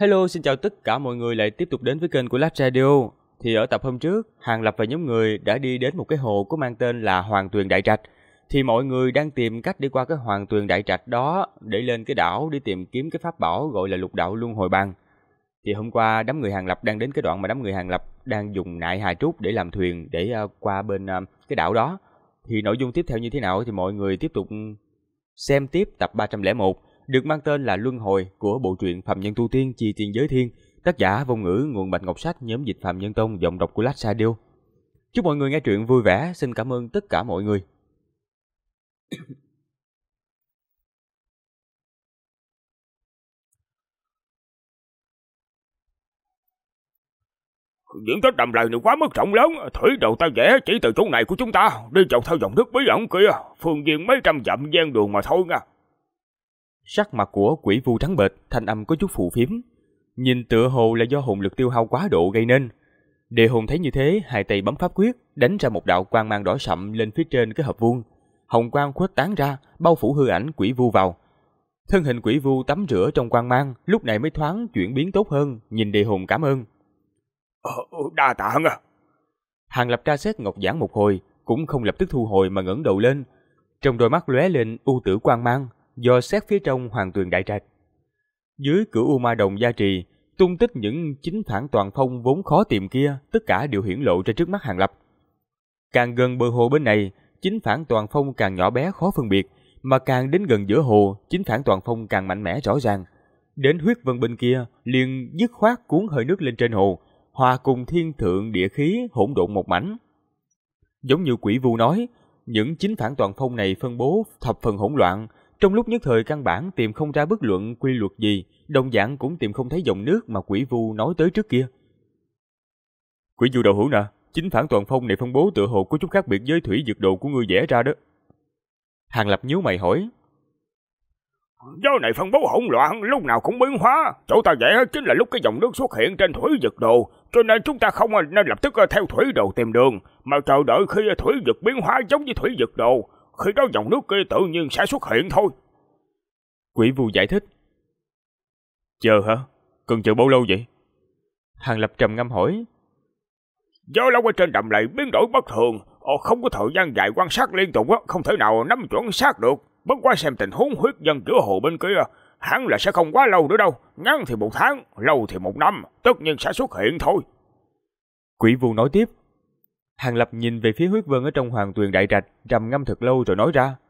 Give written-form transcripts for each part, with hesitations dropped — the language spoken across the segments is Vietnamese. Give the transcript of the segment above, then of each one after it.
Hello, xin chào tất cả mọi người lại tiếp tục đến với kênh của Lát Radio. Thì ở tập hôm trước, Hàng Lập và nhóm người đã đi đến một cái hồ có mang tên là Hoàng Tuyền Đại Trạch. Thì mọi người đang tìm cách đi qua cái Hoàng Tuyền Đại Trạch đó để lên cái đảo để tìm kiếm cái pháp bảo gọi là Lục Đạo Luân Hồi Băng. Thì hôm qua đám người Hàng Lập đang đến cái đoạn mà đám người Hàng Lập đang dùng nại hài trúc để làm thuyền để qua bên cái đảo đó. Thì nội dung tiếp theo như thế nào thì mọi người tiếp tục xem tiếp tập 301. Được mang tên là Luân Hồi của bộ truyện Phàm Nhân Tu Tiên Chi Tiên Giới Thiên, tác giả Vô Ngữ, nguồn Bạch Ngọc Sách, nhóm dịch Phàm Nhân Tông, giọng đọc của Lát Radio. Chúc mọi người nghe truyện vui vẻ, xin cảm ơn tất cả mọi người. Diện tích đầm lầy này quá mức rộng lớn, thủy đầu ta vẽ chỉ từ chỗ này của chúng ta đi dọc theo dòng nước bí ẩn kia, phương viên mấy trăm dặm gian đường mà thôi nha. Sắc mặt của Quỷ Vu trắng bệch, thanh âm có chút phù phiếm, nhìn tựa hồ là do hồn lực tiêu hao quá độ gây nên. Đề Hồn thấy như thế, hai tay bấm pháp quyết, đánh ra một đạo quang mang đỏ sậm lên phía trên cái hộp vuông. Hồng quang khuếch tán ra, bao phủ hư ảnh Quỷ Vu vào. Thân hình Quỷ Vu tắm rửa trong quang mang, lúc này mới thoáng chuyển biến tốt hơn, nhìn Đề Hồn cảm ơn. Đa tạ à. Hàng Lập tra xét ngọc giản một hồi, cũng không lập tức thu hồi mà ngẩng đầu lên. Trong đôi mắt lóe lên u tử quang mang, do xét phía trong Hoàng Tuyền Đại Trạch. Dưới Cửu U Ma Đồng gia trì, tung tích những chính phản toàn phong vốn khó tìm kia, tất cả đều hiển lộ ra trước mắt Hàng Lập. Càng gần bờ hồ bên này, chính phản toàn phong càng nhỏ bé khó phân biệt, mà càng đến gần giữa hồ, chính phản toàn phong càng mạnh mẽ rõ ràng. Đến huyết vân bên kia, liền dứt khoát cuốn hơi nước lên trên hồ, hòa cùng thiên thượng địa khí hỗn độn một mảnh. Giống như Quỷ Vu nói, những chính phản toàn phong này phân bố thập phần hỗn loạn, trong lúc nhất thời căn bản tìm không ra bất luận quy luật gì, đồng dạng cũng tìm không thấy dòng nước mà Quỷ Vu nói tới trước kia. Quỷ Vu đạo hữu nè, chính phản toàn phong này phân bố tựa hồ có chút khác biệt với thủy dược đồ của ngươi vẽ ra đó. Hàng Lập nhíu mày hỏi. Do này phân bố hỗn loạn, lúc nào cũng biến hóa. Chỗ ta vẽ chính là lúc cái dòng nước xuất hiện trên thủy dược đồ, cho nên chúng ta không nên lập tức theo thủy đồ tìm đường, mà chờ đợi khi thủy dược biến hóa giống như thủy dược đồ, khi đó dòng nước kia tự nhiên sẽ xuất hiện thôi. Quỷ Vu giải thích. Chờ hả? Cần chờ bao lâu vậy? Hàng Lập trầm ngâm hỏi. Gió lốc ở trên đầm lầy biến đổi bất thường, không có thời gian dài quan sát liên tục, không thể nào nắm chuẩn xác được. Bất quá xem tình huống huyết dân giữa hồ bên kia, hẳn là sẽ không quá lâu nữa đâu. Ngắn thì 1 tháng, lâu thì 1 năm, tất nhiên sẽ xuất hiện thôi. Quỷ Vu nói tiếp. Hàng Lập nhìn về phía huyết vân ở trong Hoàng Tuyền Đại Trạch, trầm ngâm thật lâu rồi nói ra.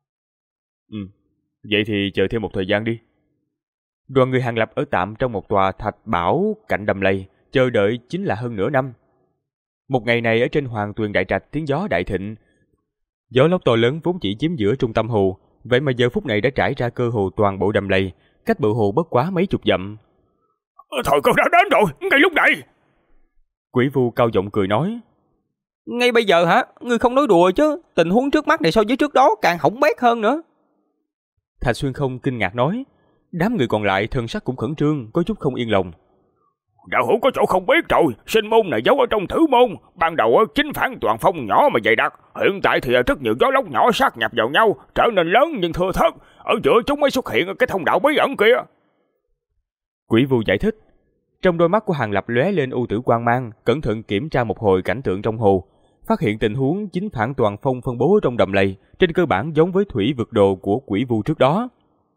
Vậy thì chờ thêm một thời gian đi. Đoàn người Hàng Lập ở tạm trong một tòa thạch bảo cạnh đầm lầy, chờ đợi chính là hơn nửa năm. Một ngày này ở trên Hoàng Tuyền Đại Trạch tiếng gió đại thịnh. Gió lốc to lớn vốn chỉ chiếm giữa trung tâm hồ, vậy mà giờ phút này đã trải ra cơ hồ toàn bộ đầm lầy, cách bờ hồ bất quá mấy chục dặm. Thời cơ đã đến rồi, ngay lúc này. Quỷ Vu cao giọng cười nói. Ngay bây giờ hả? Ngươi không nói đùa chứ, tình huống trước mắt này so với trước đó càng hỏng bét hơn nữa. Thạch Xuyên Không kinh ngạc nói. Đám người còn lại thân sắc cũng khẩn trương, có chút không yên lòng. Đạo hữu có chỗ không biết rồi, sinh môn này giấu ở trong thử môn, ban đầu chính phản toàn phong nhỏ mà dày đặc, hiện tại thì rất nhiều gió lốc nhỏ sát nhập vào nhau, trở nên lớn nhưng thưa thớt, ở giữa chúng mới xuất hiện cái thông đạo bí ẩn kia. Quỷ Vu giải thích. Trong đôi mắt của Hàng Lập lóe lên u tử quang mang, cẩn thận kiểm tra một hồi cảnh tượng trong hồ, phát hiện tình huống chính phản toàn phong phân bố trong đầm lầy, trên cơ bản giống với thủy vực đồ của Quỷ Vu trước đó.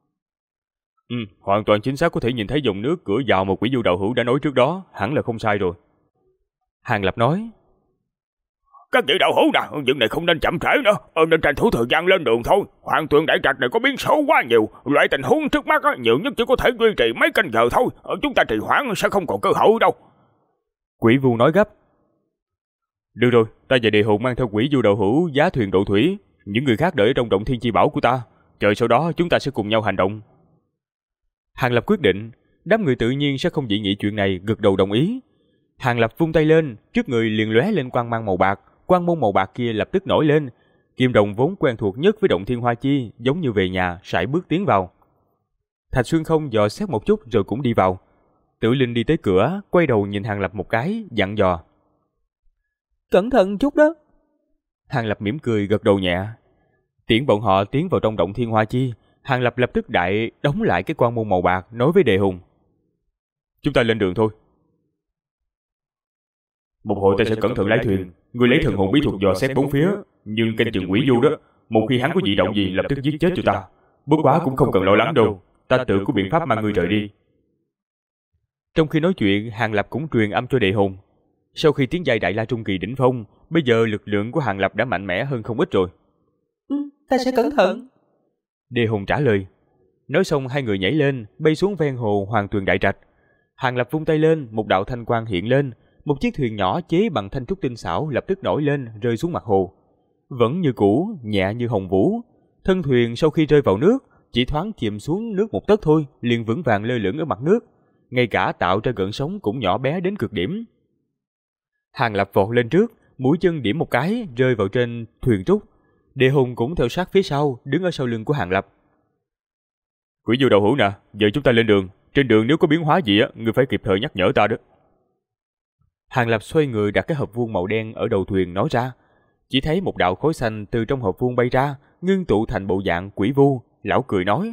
Hoàn toàn chính xác có thể nhìn thấy dòng nước cửa vào mà Quỷ Vu đạo hữu đã nói trước đó, hẳn là không sai rồi. Hàng Lập nói. Các vị đạo hữu nè, chuyện này không nên chậm trễ nữa, nên tranh thủ thời gian lên đường thôi. Hoàng Tuyền Đại Trạch này có biến số quá nhiều, loại tình huống trước mắt nhiều nhất chỉ có thể duy trì mấy canh giờ thôi, chúng ta trì hoãn sẽ không còn cơ hội đâu. Quỷ Vu nói gấp. Được rồi, ta và Đề Hồn mang theo Quỷ Vu đạo hữu giá thuyền độ thủy, những người khác đợi ở trong động thiên chi bảo của ta, chờ sau đó chúng ta sẽ cùng nhau hành động. Hàng Lập quyết định, đám người tự nhiên sẽ không dị nghị chuyện này, gật đầu đồng ý. Hàng Lập vung tay lên, trước người liền lóe lên quang mang màu bạc, quang môn màu bạc kia lập tức nổi lên. Kim Đồng vốn quen thuộc nhất với động thiên hoa chi, giống như về nhà, sải bước tiến vào. Thạch Xuyên Không dò xét một chút rồi cũng đi vào. Tử Linh đi tới cửa, quay đầu nhìn Hàng Lập một cái, dặn dò. Cẩn thận chút đó. Hàng Lập mỉm cười gật đầu nhẹ. Tiễn bọn họ tiến vào trong động thiên hoa chi, Hàng Lập lập tức đóng lại cái quan môn màu bạc, nói với Đề Hùng. Chúng ta lên đường thôi. Một hồi ta sẽ cẩn thận lái thuyền. Ngươi lấy thần hồn bí thuật dò xét bốn phía, nhưng canh chừng quỷ vu đó, một khi hắn có dị động gì lập tức giết chết cho ta. Bất quá cũng không cần lo lắng đâu, ta tự có biện pháp mang ngươi rời đi. Trong khi nói chuyện, Hàng Lập cũng truyền âm cho Đề Hồn. Sau khi tiến giai Đại La Trung Kỳ đỉnh phong, bây giờ lực lượng của Hàng Lập đã mạnh mẽ hơn không ít rồi. Ta sẽ cẩn thận. Đề Hồn trả lời. Nói xong hai người nhảy lên, bay xuống ven hồ Hoàng Tuyền Đại Trạch. Hàng Lập vung tay lên, một đạo thanh quang hiện lên, một chiếc thuyền nhỏ chế bằng thanh trúc tinh xảo lập tức nổi lên, rơi xuống mặt hồ. Vẫn như cũ, nhẹ như hồng vũ. Thân thuyền sau khi rơi vào nước, chỉ thoáng chìm xuống nước một tấc thôi, liền vững vàng lơ lửng ở mặt nước, ngay cả tạo ra gợn sóng cũng nhỏ bé đến cực điểm. Hàng Lập vọt lên trước, mũi chân điểm một cái, rơi vào trên thuyền trúc. Đề Hùng cũng theo sát phía sau, đứng ở sau lưng của Hàng Lập. Quỷ vô đầu hữu nè, giờ chúng ta lên đường. Trên đường nếu có biến hóa gì á, ngươi phải kịp thời nhắc nhở ta đó. Hàng Lập xoay người đặt cái hộp vuông màu đen ở đầu thuyền nói ra. Chỉ thấy một đạo khối xanh từ trong hộp vuông bay ra, ngưng tụ thành bộ dạng quỷ vu. Lão cười nói.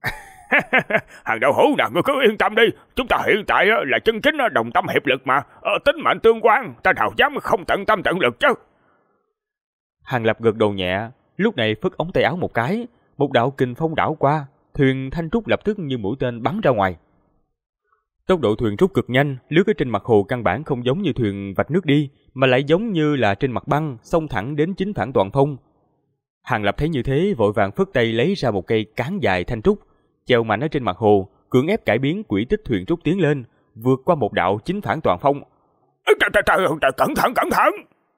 Hàng đạo hữu nè, ngươi cứ yên tâm đi. Chúng ta hiện tại là chân chính đồng tâm hiệp lực mà. Tính mệnh tương quan, ta nào dám không tận tâm tận lực chứ. Hàng Lập gật đầu nhẹ, lúc này phất ống tay áo một cái, một đạo kình phong đảo qua, thuyền thanh trúc lập tức như mũi tên bắn ra ngoài. Tốc độ thuyền trúc cực nhanh, lướt ở trên mặt hồ căn bản không giống như thuyền vạch nước đi, mà lại giống như là trên mặt băng, xông thẳng đến chính phản toàn phong. Hàng Lập thấy như thế, vội vàng phất tay lấy ra một cây cán dài thanh trúc, treo mạnh ở trên mặt hồ, cưỡng ép cải biến quỹ tích thuyền trúc tiến lên, vượt qua một đạo chính phản toàn phong. Cẩn thận, cẩn thận!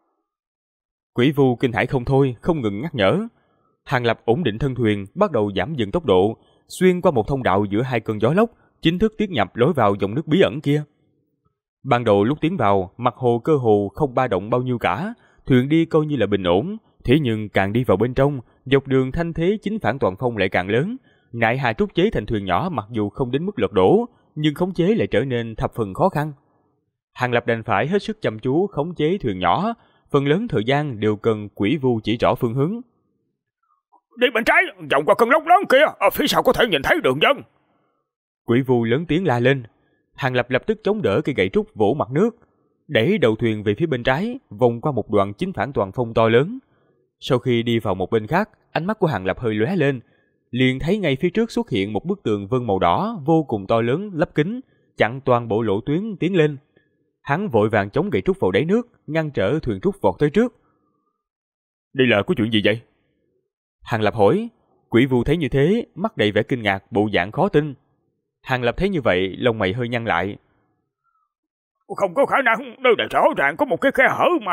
Quỷ vu kinh hãi không thôi, không ngừng nhắc nhở. Hàng Lập ổn định thân thuyền, bắt đầu giảm dần tốc độ, xuyên qua một thông đạo giữa hai cơn gió lốc, chính thức tiến nhập lối vào dòng nước bí ẩn kia. Ban đầu lúc tiến vào, mặt hồ cơ hồ không ba động bao nhiêu cả, thuyền đi coi như là bình ổn, thế nhưng càng đi vào bên trong, dọc đường thanh thế chính phản toàn phong lại càng lớn. Nại hà trúc chế thành thuyền nhỏ mặc dù không đến mức lật đổ, nhưng khống chế lại trở nên thập phần khó khăn. Hàng Lập đành phải hết sức chăm chú khống chế thuyền nhỏ, phần lớn thời gian đều cần quỷ vu chỉ rõ phương hướng. Đi bên trái, vòng qua cơn lốc lớn kia, ở phía sau có thể nhìn thấy đường dân. Quỷ vu lớn tiếng la lên. Hàng Lập lập tức chống đỡ cây gậy trúc vỗ mặt nước, đẩy đầu thuyền về phía bên trái, vòng qua một đoạn chính phản toàn phong to lớn. Sau khi đi vào một bên khác, ánh mắt của Hàng Lập hơi lóe lên, liền thấy ngay phía trước xuất hiện một bức tường vân màu đỏ vô cùng to lớn lấp kín, chặn toàn bộ lộ tuyến tiến lên. Hắn vội vàng chống gậy trúc vào đáy nước, ngăn trở thuyền trúc vọt tới trước. Đây là có chuyện gì vậy? Hàng Lập hỏi. Quỷ vu thấy như thế, mắt đầy vẻ kinh ngạc, bộ dạng khó tin. Hàng Lập thấy như vậy, lông mày hơi nhăn lại. Không có khả năng, nơi này rõ ràng có một cái khe hở mà.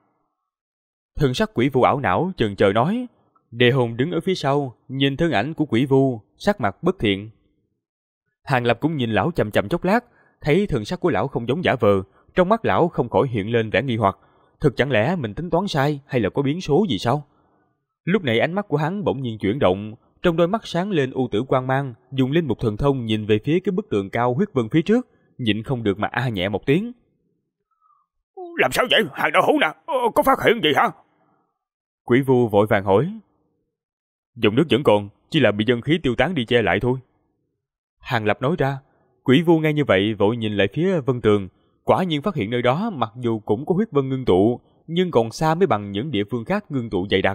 Thần sắc quỷ vu ảo não chần chờ nói. Đề Hồn đứng ở phía sau, nhìn thân ảnh của quỷ vu, sắc mặt bất thiện. Hàng Lập cũng nhìn lão chằm chằm chốc lát, thấy thần sắc của lão không giống giả vờ, trong mắt lão không khỏi hiện lên vẻ nghi hoặc. Thực chẳng lẽ mình tính toán sai hay là có biến số gì sao? Lúc này ánh mắt của hắn bỗng nhiên chuyển động, trong đôi mắt sáng lên u tử quang mang, dùng linh mục thần thông nhìn về phía cái bức tường cao huyết vân phía trước, nhịn không được mà a nhẹ một tiếng. Làm sao vậy? Hàng đạo hữu nè, có phát hiện gì hả? Quỷ vu vội vàng hỏi. Dòng nước vẫn còn, chỉ là bị dân khí tiêu tán đi che lại thôi. Hàng Lập nói ra. Quỷ vu nghe như vậy vội nhìn lại phía vân tường, quả nhiên phát hiện nơi đó mặc dù cũng có huyết vân ngưng tụ, nhưng còn xa mới bằng những địa phương khác ngưng tụ dày đặc.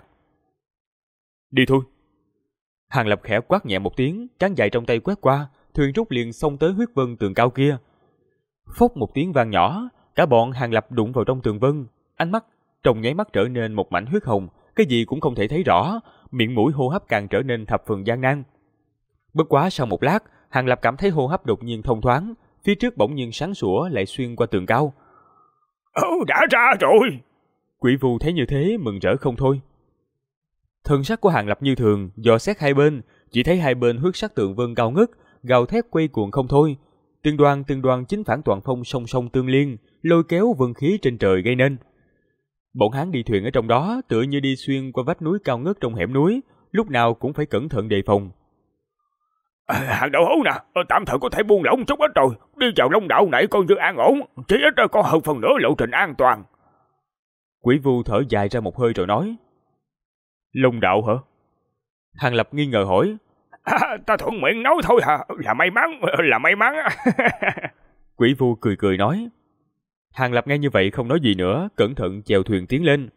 Đi thôi. Hàng Lập khẽ quát nhẹ một tiếng, cán dài trong tay quét qua, thuyền trúc liền xông tới huyết vân tường cao kia. Phốc một tiếng vang nhỏ, cả bọn Hàng Lập đụng vào trong tường vân, ánh mắt trong nháy mắt trở nên một mảnh huyết hồng, cái gì cũng không thể thấy rõ, miệng mũi hô hấp càng trở nên thập phần gian nan. Bất quá sau một lát, Hàng Lập cảm thấy hô hấp đột nhiên thông thoáng, phía trước bỗng nhiên sáng sủa lại xuyên qua tường cao. Đã ra rồi. Quỷ vu thấy như thế mừng rỡ không thôi. Thần sắc của Hàng Lập như thường, dò xét hai bên, chỉ thấy hai bên huyết sắc tường vân cao ngất, gào thét quay cuồng không thôi. Từng đoàn chính phản toàn phong song song tương liên, lôi kéo vân khí trên trời gây nên. Bọn hắn đi thuyền ở trong đó tựa như đi xuyên qua vách núi cao ngất trong hẻm núi, lúc nào cũng phải cẩn thận đề phòng. Hàng đạo hữu nè, tạm thời có thể buông lỏng chút ít rồi, đi vào Long đạo này coi như an ổn, chỉ ít có hơn phần nửa lộ trình an toàn. Quỷ vu thở dài ra một hơi rồi nói. Long đạo hả? Hàng Lập nghi ngờ hỏi. Ta thuận miệng nói thôi hả, là may mắn. Quỷ Vu cười cười nói. Hàng Lập nghe như vậy không nói gì nữa, cẩn thận chèo thuyền tiến lên.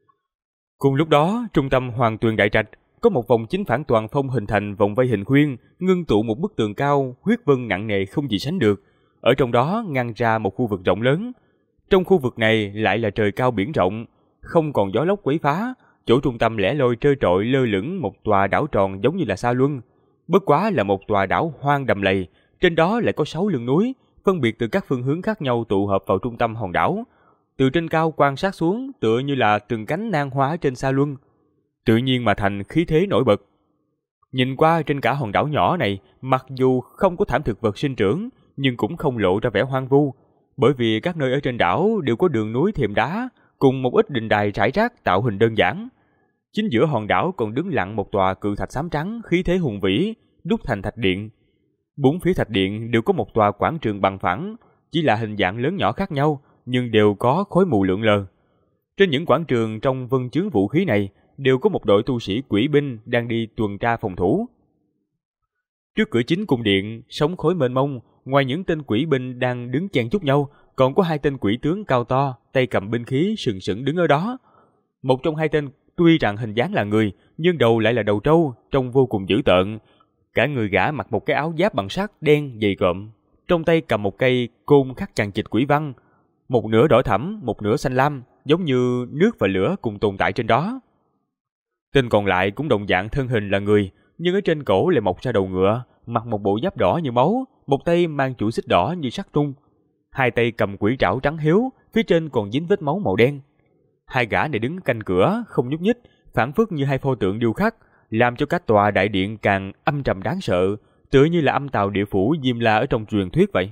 Cùng lúc đó, trung tâm Hoàng Tuyền Đại Trạch có một vòng chính phản toàn phong hình thành vòng vây hình khuyên, ngưng tụ một bức tường cao, huyết vân nặng nề không gì sánh được. Ở trong đó ngăn ra một khu vực rộng lớn. Trong khu vực này lại là trời cao biển rộng, không còn gió lốc quấy phá. Chỗ trung tâm lẻ loi trơ trọi lơ lửng một tòa đảo tròn giống như là Sa Luân. Bất quá là một tòa đảo hoang đầm lầy, trên đó lại có 6 lưng núi, phân biệt từ các phương hướng khác nhau tụ hợp vào trung tâm hòn đảo. Từ trên cao quan sát xuống, tựa như là từng cánh nan hoa trên Sa Luân, tự nhiên mà thành khí thế nổi bật. Nhìn qua trên cả hòn đảo nhỏ này, mặc dù không có thảm thực vật sinh trưởng, nhưng cũng không lộ ra vẻ hoang vu, bởi vì các nơi ở trên đảo đều có đường núi thềm đá, cùng một ít đình đài rải rác tạo hình đơn giản. Chính giữa hòn đảo còn đứng lặng một tòa cự thạch xám trắng, khí thế hùng vĩ, đúc thành thạch điện. 4 phía thạch điện đều có một tòa quảng trường bằng phẳng, chỉ là hình dạng lớn nhỏ khác nhau, nhưng đều có khói mù lượn lờ. Trên những quảng trường trong vân chướng vũ khí này, đều có một đội tu sĩ quỷ binh đang đi tuần tra phòng thủ. Trước cửa chính cung điện, sóng khói mênh mông, ngoài những tên quỷ binh đang đứng chen chúc nhau, còn có 2 tên quỷ tướng cao to, tay cầm binh khí sừng sững đứng ở đó. Một trong 2 tên tuy rằng hình dáng là người, nhưng đầu lại là đầu trâu, trông vô cùng dữ tợn. Cả người gã mặc một cái áo giáp bằng sắt đen dày cộm, trong tay cầm một cây côn khắc chằng chịt quỷ văn, một nửa đỏ thẫm, một nửa xanh lam, giống như nước và lửa cùng tồn tại trên đó. Tên còn lại cũng đồng dạng thân hình là người, nhưng ở trên cổ lại mọc ra đầu ngựa, mặc một bộ giáp đỏ như máu, một tay mang chuỗi xích đỏ như sắt trung, 2 tay cầm quỷ trảo trắng hiếu, phía trên còn dính vết máu màu đen. 2 gã này đứng canh cửa, không nhúc nhích, phảng phất như 2 pho tượng điêu khắc, làm cho các tòa đại điện càng âm trầm đáng sợ, tựa như là âm tào địa phủ Diêm La ở trong truyền thuyết vậy.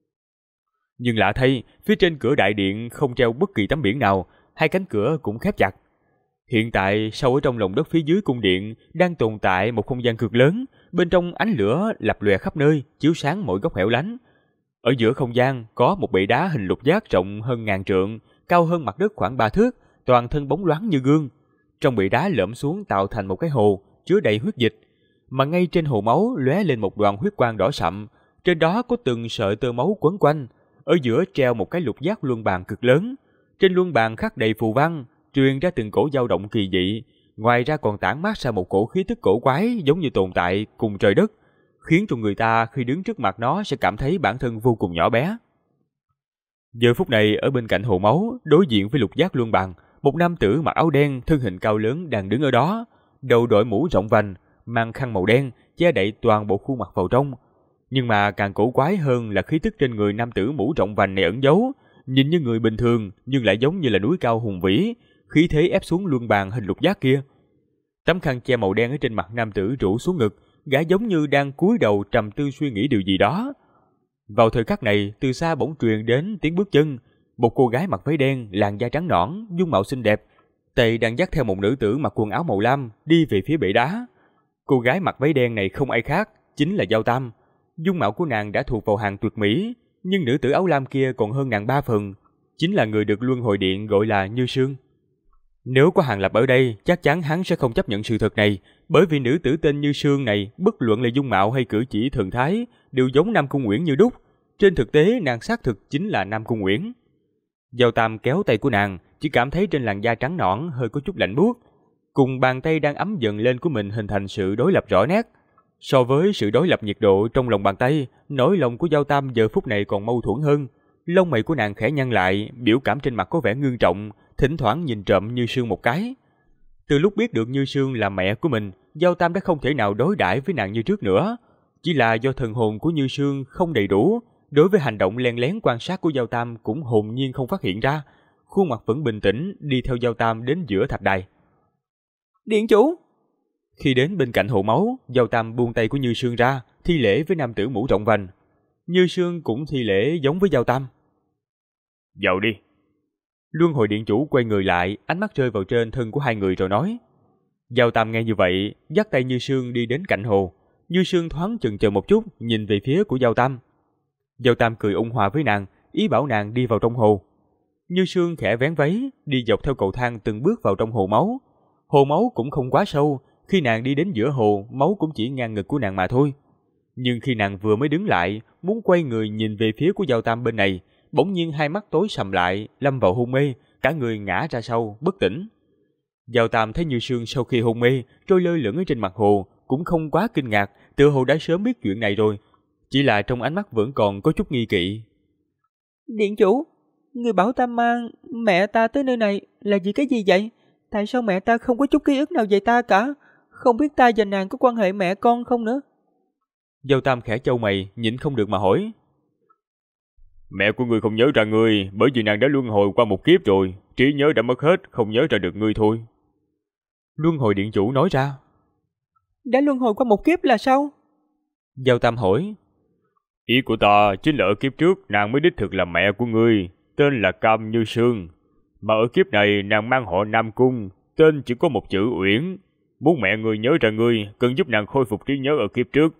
Nhưng lạ thay, phía trên cửa đại điện không treo bất kỳ tấm biển nào, 2 cánh cửa cũng khép chặt. Hiện tại, sâu ở trong lòng đất phía dưới cung điện đang tồn tại một không gian cực lớn, bên trong ánh lửa lập lòe khắp nơi, chiếu sáng mỗi góc hẻo lánh. Ở giữa không gian có một bệ đá hình lục giác rộng hơn 1000 trượng, cao hơn mặt đất khoảng 3 thước, toàn thân bóng loáng như gương. Trong bệ đá lõm xuống tạo thành một cái hồ chứa đầy huyết dịch, mà ngay trên hồ máu lóe lên một đoàn huyết quang đỏ sậm, trên đó có từng sợi tơ máu quấn quanh. Ở giữa treo một cái lục giác luân bàn cực lớn, trên luân bàn khắc đầy phù văn, truyền ra từng cổ dao động kỳ dị, ngoài ra còn tản mát ra một cổ khí tức cổ quái giống như tồn tại cùng trời đất, khiến cho người ta khi đứng trước mặt nó sẽ cảm thấy bản thân vô cùng nhỏ bé. Giờ phút này ở bên cạnh hồ máu, đối diện với lục giác luân bàn, một nam tử mặc áo đen, thân hình cao lớn đang đứng ở đó, đầu đội mũ rộng vành, mang khăn màu đen che đậy toàn bộ khuôn mặt vào trong. Nhưng mà càng cổ quái hơn là khí tức trên người nam tử mũ rộng vành này ẩn giấu, nhìn như người bình thường nhưng lại giống như là núi cao hùng vĩ, khí thế ép xuống luân bàn hình lục giác kia. Tấm khăn che màu đen ở trên mặt nam tử rủ xuống ngực, gã giống như đang cúi đầu trầm tư suy nghĩ điều gì đó. Vào thời khắc này, từ xa bỗng truyền đến tiếng bước chân, một cô gái mặc váy đen, làn da trắng nõn, dung mạo xinh đẹp, tay đang dắt theo một nữ tử mặc quần áo màu lam đi về phía bệ đá. Cô gái mặc váy đen này không ai khác, chính là Giao Tam. Dung mạo của nàng đã thuộc vào hàng tuyệt mỹ, nhưng nữ tử áo lam kia còn hơn nàng 3 phần, chính là người được Luân Hồi Điện gọi là Như Sương. Nếu có Hàng Lập ở đây, chắc chắn hắn sẽ không chấp nhận sự thật này, bởi vì nữ tử tên Như Sương này, bất luận là dung mạo hay cử chỉ thần thái, đều giống Nam Cung Uyển như đúc. Trên thực tế, nàng xác thực chính là Nam Cung Uyển. Giao Tam kéo tay của nàng, chỉ cảm thấy trên làn da trắng nõn hơi có chút lạnh buốt, cùng bàn tay đang ấm dần lên của mình hình thành sự đối lập rõ nét. So với sự đối lập nhiệt độ trong lòng bàn tay, nỗi lòng của Giao Tam giờ phút này còn mâu thuẫn hơn. Lông mày của nàng khẽ nhăn lại, biểu cảm trên mặt có vẻ ngưng trọng, thỉnh thoảng nhìn trộm Như Sương một cái. Từ lúc biết được Như Sương là mẹ của mình, Giao Tam đã không thể nào đối đãi với nàng như trước nữa. Chỉ là do thần hồn của Như Sương không đầy đủ, đối với hành động len lén quan sát của Giao Tam cũng hồn nhiên không phát hiện ra. Khuôn mặt vẫn bình tĩnh, đi theo Giao Tam đến giữa thạch đài. Điện chủ! Khi đến bên cạnh hồ máu, Giao Tam buông tay của Như Sương ra, thi lễ với nam tử mũ rộng vành. Như Sương cũng thi lễ giống với Giao Tam. Vào đi. Luân Hồi Điện chủ quay người lại, ánh mắt rơi vào trên thân của hai người rồi nói. Giao Tam nghe như vậy, dắt tay Như Sương đi đến cạnh hồ. Như Sương thoáng chần chờ một chút, nhìn về phía của Giao Tam. Giao Tam cười ôn hòa với nàng, ý bảo nàng đi vào trong hồ. Như Sương khẽ vén váy, đi dọc theo cầu thang từng bước vào trong hồ máu. Hồ máu cũng không quá sâu, khi nàng đi đến giữa hồ, máu cũng chỉ ngang ngực của nàng mà thôi. Nhưng khi nàng vừa mới đứng lại, muốn quay người nhìn về phía của Giao Tam bên này, bỗng nhiên hai mắt tối sầm lại, lâm vào hôn mê, cả người ngã ra sau, bất tỉnh. Giao Tam thấy Như Sương sau khi hôn mê, trôi lơ lửng ở trên mặt hồ, cũng không quá kinh ngạc, tựa hồ đã sớm biết chuyện này rồi. Chỉ là trong ánh mắt vẫn còn có chút nghi kỵ. Điện chủ, người bảo ta mang mẹ ta tới nơi này là vì cái gì vậy? Tại sao mẹ ta không có chút ký ức nào về ta cả? Không biết ta và nàng có quan hệ mẹ con không nữa? Giao Tam khẽ chau mày, nhịn không được mà hỏi. Mẹ của ngươi không nhớ ra ngươi, bởi vì nàng đã luân hồi qua một kiếp rồi, trí nhớ đã mất hết, không nhớ ra được ngươi thôi. Luân hồi điện chủ nói ra. Đã luân hồi qua một kiếp là sao? Giao Tam hỏi. Ý của ta chính là ở kiếp trước nàng mới đích thực là mẹ của ngươi, tên là Cam Như Sương. Mà ở kiếp này nàng mang họ Nam Cung, tên chỉ có một chữ Uyển. Muốn mẹ ngươi nhớ ra ngươi, cần giúp nàng khôi phục trí nhớ ở kiếp trước.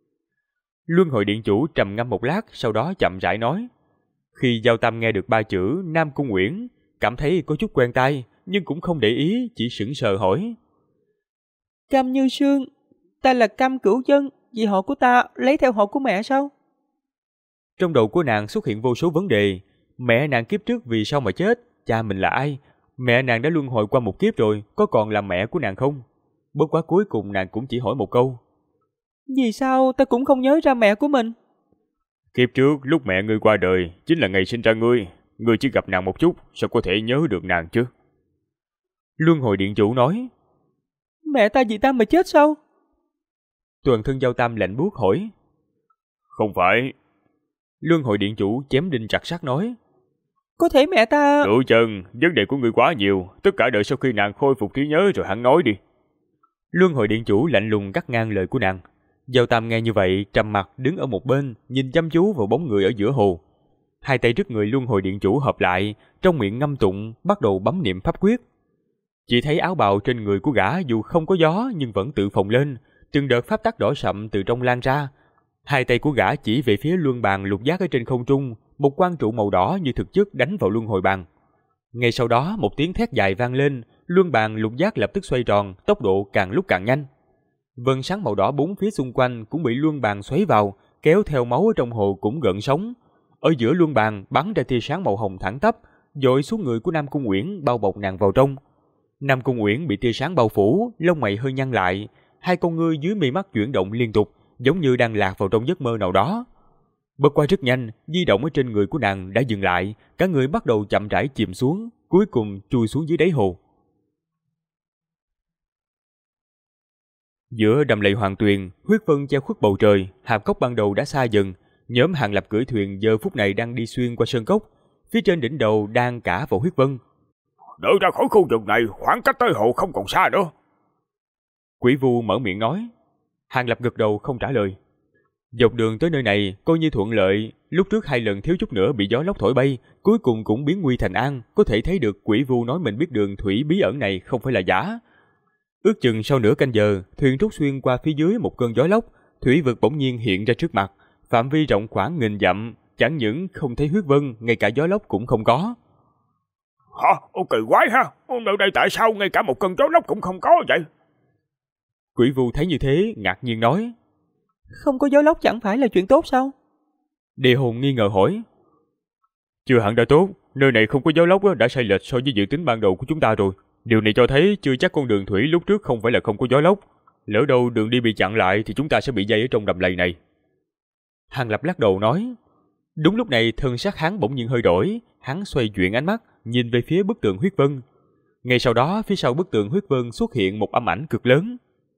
Luân hồi điện chủ trầm ngâm một lát, sau đó chậm rãi nói. Khi Giao Tam nghe được ba chữ Nam Cung Uyển, cảm thấy có chút quen tai, nhưng cũng không để ý, chỉ sững sờ hỏi. Cam Như Sương, ta là Cam Cửu Dân, vì họ của ta lấy theo họ của mẹ sao? Trong đầu của nàng xuất hiện vô số vấn đề. Mẹ nàng kiếp trước vì sao mà chết? Cha mình là ai? Mẹ nàng đã luân hồi qua một kiếp rồi, có còn là mẹ của nàng không? Bất quá cuối cùng nàng cũng chỉ hỏi một câu. Vì sao ta cũng không nhớ ra mẹ của mình? Kiếp trước lúc mẹ ngươi qua đời chính là ngày sinh ra ngươi. Ngươi chỉ gặp nàng một chút, sao có thể nhớ được nàng chứ? Luân hồi điện chủ nói. Mẹ ta vì ta mà chết sao? Toàn thân Giao Tam lạnh buốt hỏi. Không phải. Luân hồi điện chủ chém đinh chặt sắt nói. Có thể mẹ ta... Đủ chân, vấn đề của ngươi quá nhiều. Tất cả đợi sau khi nàng khôi phục trí nhớ rồi hẳn nói đi. Luân hồi điện chủ lạnh lùng cắt ngang lời của nàng. Giao Tam nghe như vậy, trầm mặt đứng ở một bên, nhìn chăm chú vào bóng người ở giữa hồ. Hai tay trước người Luân hồi điện chủ hợp lại, trong miệng ngâm tụng, bắt đầu bấm niệm pháp quyết. Chỉ thấy áo bào trên người của gã dù không có gió nhưng vẫn tự phồng lên, từng đợt pháp tắc đỏ sậm từ trong lan ra. Hai tay của gã chỉ về phía luân bàn lục giác ở trên không trung, một quang trụ màu đỏ như thực chất đánh vào luân hồi bàn. Ngay sau đó một tiếng thét dài vang lên, luân bàn lục giác lập tức xoay tròn, tốc độ càng lúc càng nhanh. Vân sáng màu đỏ bốn phía xung quanh cũng bị luân bàn xoáy vào, kéo theo máu ở trong hồ cũng gợn sóng. Ở giữa luân bàn bắn ra tia sáng màu hồng thẳng tắp, dội xuống người của Nam Cung Uyển, bao bọc nàng vào trong. Nam Cung Uyển bị tia sáng bao phủ, lông mày hơi nhăn lại, hai con ngươi dưới mi mắt chuyển động liên tục, giống như đang lạc vào trong giấc mơ nào đó. Bất qua rất nhanh, di động ở trên người của nàng đã dừng lại, cả người bắt đầu chậm rãi chìm xuống, cuối cùng chui xuống dưới đáy hồ. Giữa đầm lầy Hoàng Tuyền, huyết vân che khuất bầu trời, hạp cốc ban đầu đã xa dần. Nhóm Hàng Lập cưỡi thuyền giờ phút này đang đi xuyên qua sơn cốc, phía trên đỉnh đầu đang cả vào huyết vân. Đợi ra khỏi khu vực này, khoảng cách tới hồ không còn xa nữa. Quỷ Vu mở miệng nói. Hàng Lập gật đầu không trả lời. Dọc đường tới nơi này coi như thuận lợi, lúc trước 2 lần thiếu chút nữa bị gió lốc thổi bay, cuối cùng cũng biến nguy thành an, có thể thấy được Quỷ Vu nói mình biết đường thủy bí ẩn này không phải là giả. Ước chừng sau nửa canh giờ, thuyền trút xuyên qua phía dưới một cơn gió lốc, thủy vực bỗng nhiên hiện ra trước mặt, phạm vi rộng khoảng 1000 dặm, chẳng những không thấy huyết vân, ngay cả gió lốc cũng không có. Hả? Kỳ quái ha, nơi đây tại sao ngay cả một cơn gió lốc cũng không có vậy? Quỷ Vu thấy như thế, ngạc nhiên nói. Không có gió lốc chẳng phải là chuyện tốt sao? Địa Hồn nghi ngờ hỏi. Chưa hẳn đã tốt, nơi này không có gió lốc đã sai lệch so với dự tính ban đầu của chúng ta rồi. Điều này cho thấy chưa chắc con đường thủy lúc trước không phải là không có gió lốc. Lỡ đâu đường đi bị chặn lại thì chúng ta sẽ bị dây ở trong đầm lầy này. Hàng Lập lắc đầu nói. Đúng lúc này thân sắc hắn bỗng nhiên hơi đổi, hắn xoay chuyển ánh mắt, nhìn về phía bức tượng huyết vân. Ngay sau đó phía sau bức tượng huyết vân xuất hiện một âm ảnh cực lớn.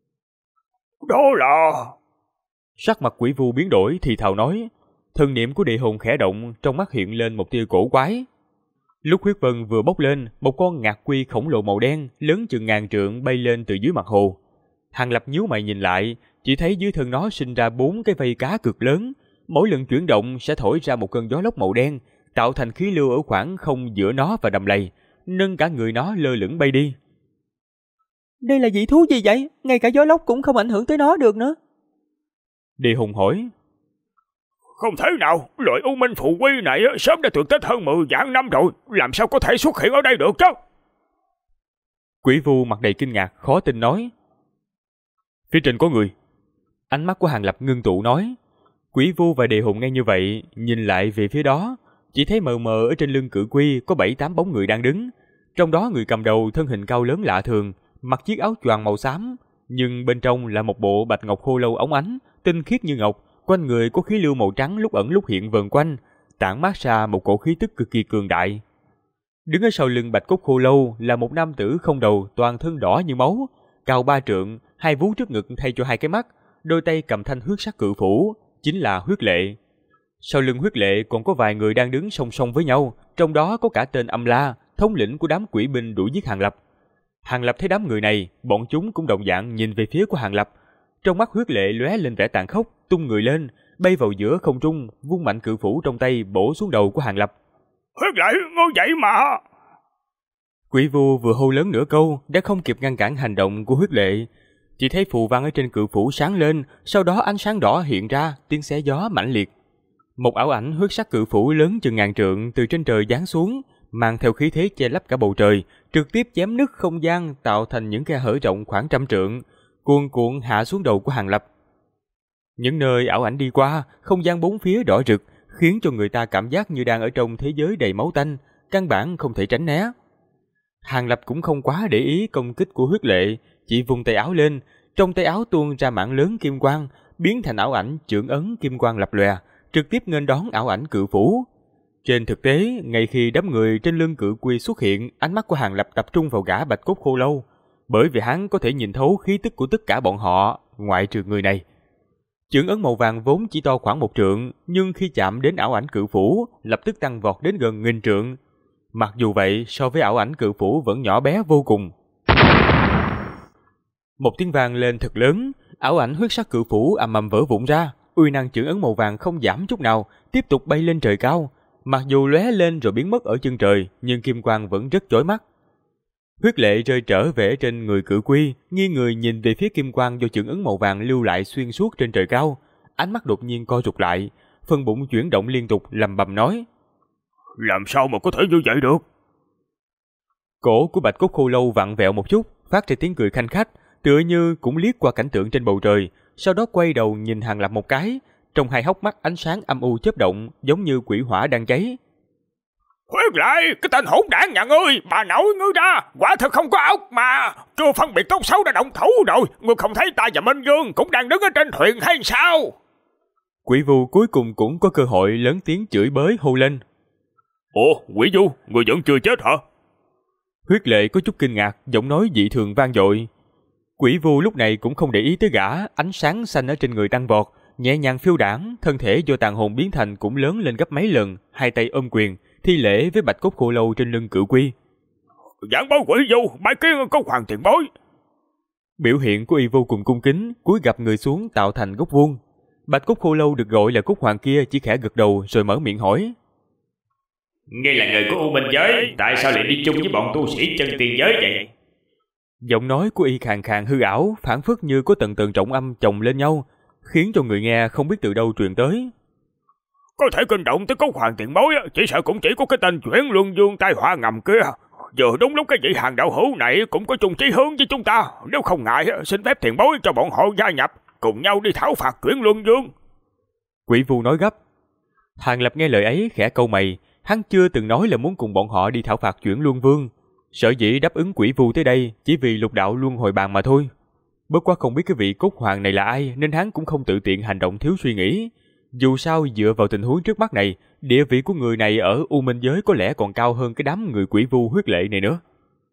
Đó là... Sắc mặt Quỷ Vu biến đổi thì thào nói. Thần niệm của Địa Hồn khẽ động, trong mắt hiện lên một tia cổ quái. Lúc huyết vân vừa bốc lên, một con ngạc quy khổng lồ màu đen, lớn chừng 1000 trượng bay lên từ dưới mặt hồ. Hàng Lập nhíu mày nhìn lại, chỉ thấy dưới thân nó sinh ra 4 cái vây cá cực lớn, mỗi lần chuyển động sẽ thổi ra một cơn gió lốc màu đen, tạo thành khí lưu ở khoảng không giữa nó và đầm lầy, nâng cả người nó lơ lửng bay đi. Đây là dị thú gì vậy? Ngay cả gió lốc cũng không ảnh hưởng tới nó được nữa. Địa Hồn hỏi. Không thể nào, loại u minh phù quy này sớm đã tuyệt tích hơn 10 vạn năm rồi, làm sao có thể xuất hiện ở đây được chứ? Quỷ Vu mặt đầy kinh ngạc, khó tin nói. Phía trên có người. Ánh mắt của Hàng Lập ngưng tụ nói. Quỷ Vu và Đề Hùng nghe như vậy, nhìn lại về phía đó, chỉ thấy mờ mờ ở trên lưng cự quy có 7-8 bóng người đang đứng. Trong đó người cầm đầu thân hình cao lớn lạ thường, mặc chiếc áo choàng màu xám, nhưng bên trong là một bộ bạch ngọc khô lâu óng ánh, tinh khiết như ngọc, quanh người có khí lưu màu trắng lúc ẩn lúc hiện vờn quanh, tản mát ra một cổ khí tức cực kỳ cường đại. Đứng ở sau lưng bạch cốt khô lâu là một nam tử không đầu, toàn thân đỏ như máu, cao 3 trượng, hai vú trước ngực thay cho 2 cái mắt, đôi tay cầm thanh huyết sắc cự phủ, chính là Huyết Lệ. Sau lưng Huyết Lệ còn có vài người đang đứng song song với nhau, trong đó có cả tên Âm La, thống lĩnh của đám quỷ binh đuổi giết Hàng Lập. Hàng Lập thấy đám người này, bọn chúng cũng đồng dạng nhìn về phía của Hàng Lập. Trong mắt Huyết Lệ lóe lên vẻ tàn khốc, tung người lên, bay vào giữa không trung, vung mạnh cự phủ trong tay bổ xuống đầu của Hàng Lập. Huyết Lệ, ngươi vậy mà! Quỷ Vu vừa hô lớn nửa câu đã không kịp ngăn cản hành động của Huyết Lệ. Chỉ thấy phù văn ở trên cự phủ sáng lên, sau đó ánh sáng đỏ hiện ra, tiếng xé gió mãnh liệt. Một ảo ảnh huyết sắc cự phủ lớn chừng ngàn trượng từ trên trời giáng xuống, mang theo khí thế che lấp cả bầu trời, trực tiếp chém nứt không gian tạo thành những khe hở rộng khoảng 100 trượng, cuồn cuộn hạ xuống đầu của Hàng Lập. Những nơi ảo ảnh đi qua, không gian bốn phía đỏ rực, khiến cho người ta cảm giác như đang ở trong thế giới đầy máu tanh, căn bản không thể tránh né. Hàng Lập cũng không quá để ý công kích của Huyết Lệ, chỉ vung tay áo lên, trong tay áo tuôn ra mảng lớn kim quang, biến thành ảo ảnh chưởng ấn kim quang lập lòe, trực tiếp nghênh đón ảo ảnh cự phủ. Trên thực tế, ngay khi đám người trên lưng cự quy xuất hiện, ánh mắt của Hàng Lập tập trung vào gã bạch cốt khô lâu, bởi vì hắn có thể nhìn thấu khí tức của tất cả bọn họ, ngoại trừ người này. Chưởng ấn màu vàng vốn chỉ to khoảng 1 trượng, nhưng khi chạm đến ảo ảnh cự phủ, lập tức tăng vọt đến gần 1000 trượng. Mặc dù vậy, so với ảo ảnh cự phủ vẫn nhỏ bé vô cùng. Một tiếng vang lên thật lớn, ảo ảnh huyết sắc cự phủ ầm ầm vỡ vụn ra, uy năng chưởng ấn màu vàng không giảm chút nào, tiếp tục bay lên trời cao. Mặc dù lóe lên rồi biến mất ở chân trời, nhưng kim quang vẫn rất chói mắt. Huyết Lệ rơi trở về trên người cự quy, nghiêng người nhìn về phía kim quang do chưởng ấn màu vàng lưu lại xuyên suốt trên trời cao, ánh mắt đột nhiên co rụt lại, phần bụng chuyển động liên tục, lầm bầm nói: Làm sao mà có thể như vậy được? Cổ của bạch cốt khô lâu vặn vẹo một chút, phát ra tiếng cười khanh khách, tựa như cũng liếc qua cảnh tượng trên bầu trời, sau đó quay đầu nhìn Hàng Lập một cái, trong hai hốc mắt ánh sáng âm u chớp động, giống như quỷ hỏa đang cháy. Huyết Lệ, cái tên hỗn đản nhà ngươi, bà nội ngươi ra, quả thật không có ốc mà, chưa phân biệt tốt xấu đã động thủ rồi, ngươi không thấy ta và Minh Dương cũng đang đứng ở trên thuyền hay sao? Quỷ Vu cuối cùng cũng có cơ hội lớn tiếng chửi bới hô lên. Ủa, Quỷ Vu, ngươi vẫn chưa chết hả? Huyết Lệ có chút kinh ngạc, giọng nói dị thường vang dội. Quỷ Vu lúc này cũng không để ý tới gã, ánh sáng xanh ở trên người tăng vọt, nhẹ nhàng phiêu đãng, thân thể do tàn hồn biến thành cũng lớn lên gấp mấy lần, hai tay ôm quyền, thi lễ với bạch cốt khô lâu trên lưng cự quy. Giảng bối Quỷ Vu, bái kiến có hoàng tiền bối. Biểu hiện của y vô cùng cung kính, cúi gập người xuống tạo thành góc vuông. Bạch cốt khô lâu được gọi là cốt hoàng kia chỉ khẽ gật đầu rồi mở miệng hỏi. Ngươi là người của U Minh giới, tại sao lại đi chung với bọn tu sĩ chân tiên giới vậy? Giọng nói của y khàn khàn hư ảo, phảng phất như có tầng tầng trọng âm chồng lên nhau, khiến cho người nghe không biết từ đâu truyền tới. Có thể kinh động tới cốt hoàng tiền bối, chỉ sợ cũng chỉ có cái tên Chuyển Luân Dương tai họa ngầm kia. Giờ đúng lúc cái vị hàng đạo hữu này cũng có chung chí hướng với chúng ta, nếu không ngại xin phép tiền bối cho bọn họ gia nhập, cùng nhau đi thảo phạt Chuyển Luân Dương. Quỷ Vu nói gấp. Hàng Lập nghe lời ấy khẽ cau mày, hắn chưa từng nói là muốn cùng bọn họ đi thảo phạt Chuyển Luân Vương, sở dĩ đáp ứng Quỷ Vu tới đây chỉ vì lục đạo luân hồi bàn mà thôi. Bất quá không biết cái vị cốt hoàng này là ai nên hắn cũng không tự tiện hành động thiếu suy nghĩ. Dù sao dựa vào tình huống trước mắt này, địa vị của người này ở U Minh giới có lẽ còn cao hơn cái đám người Quỷ Vu Huyết Lệ này nữa.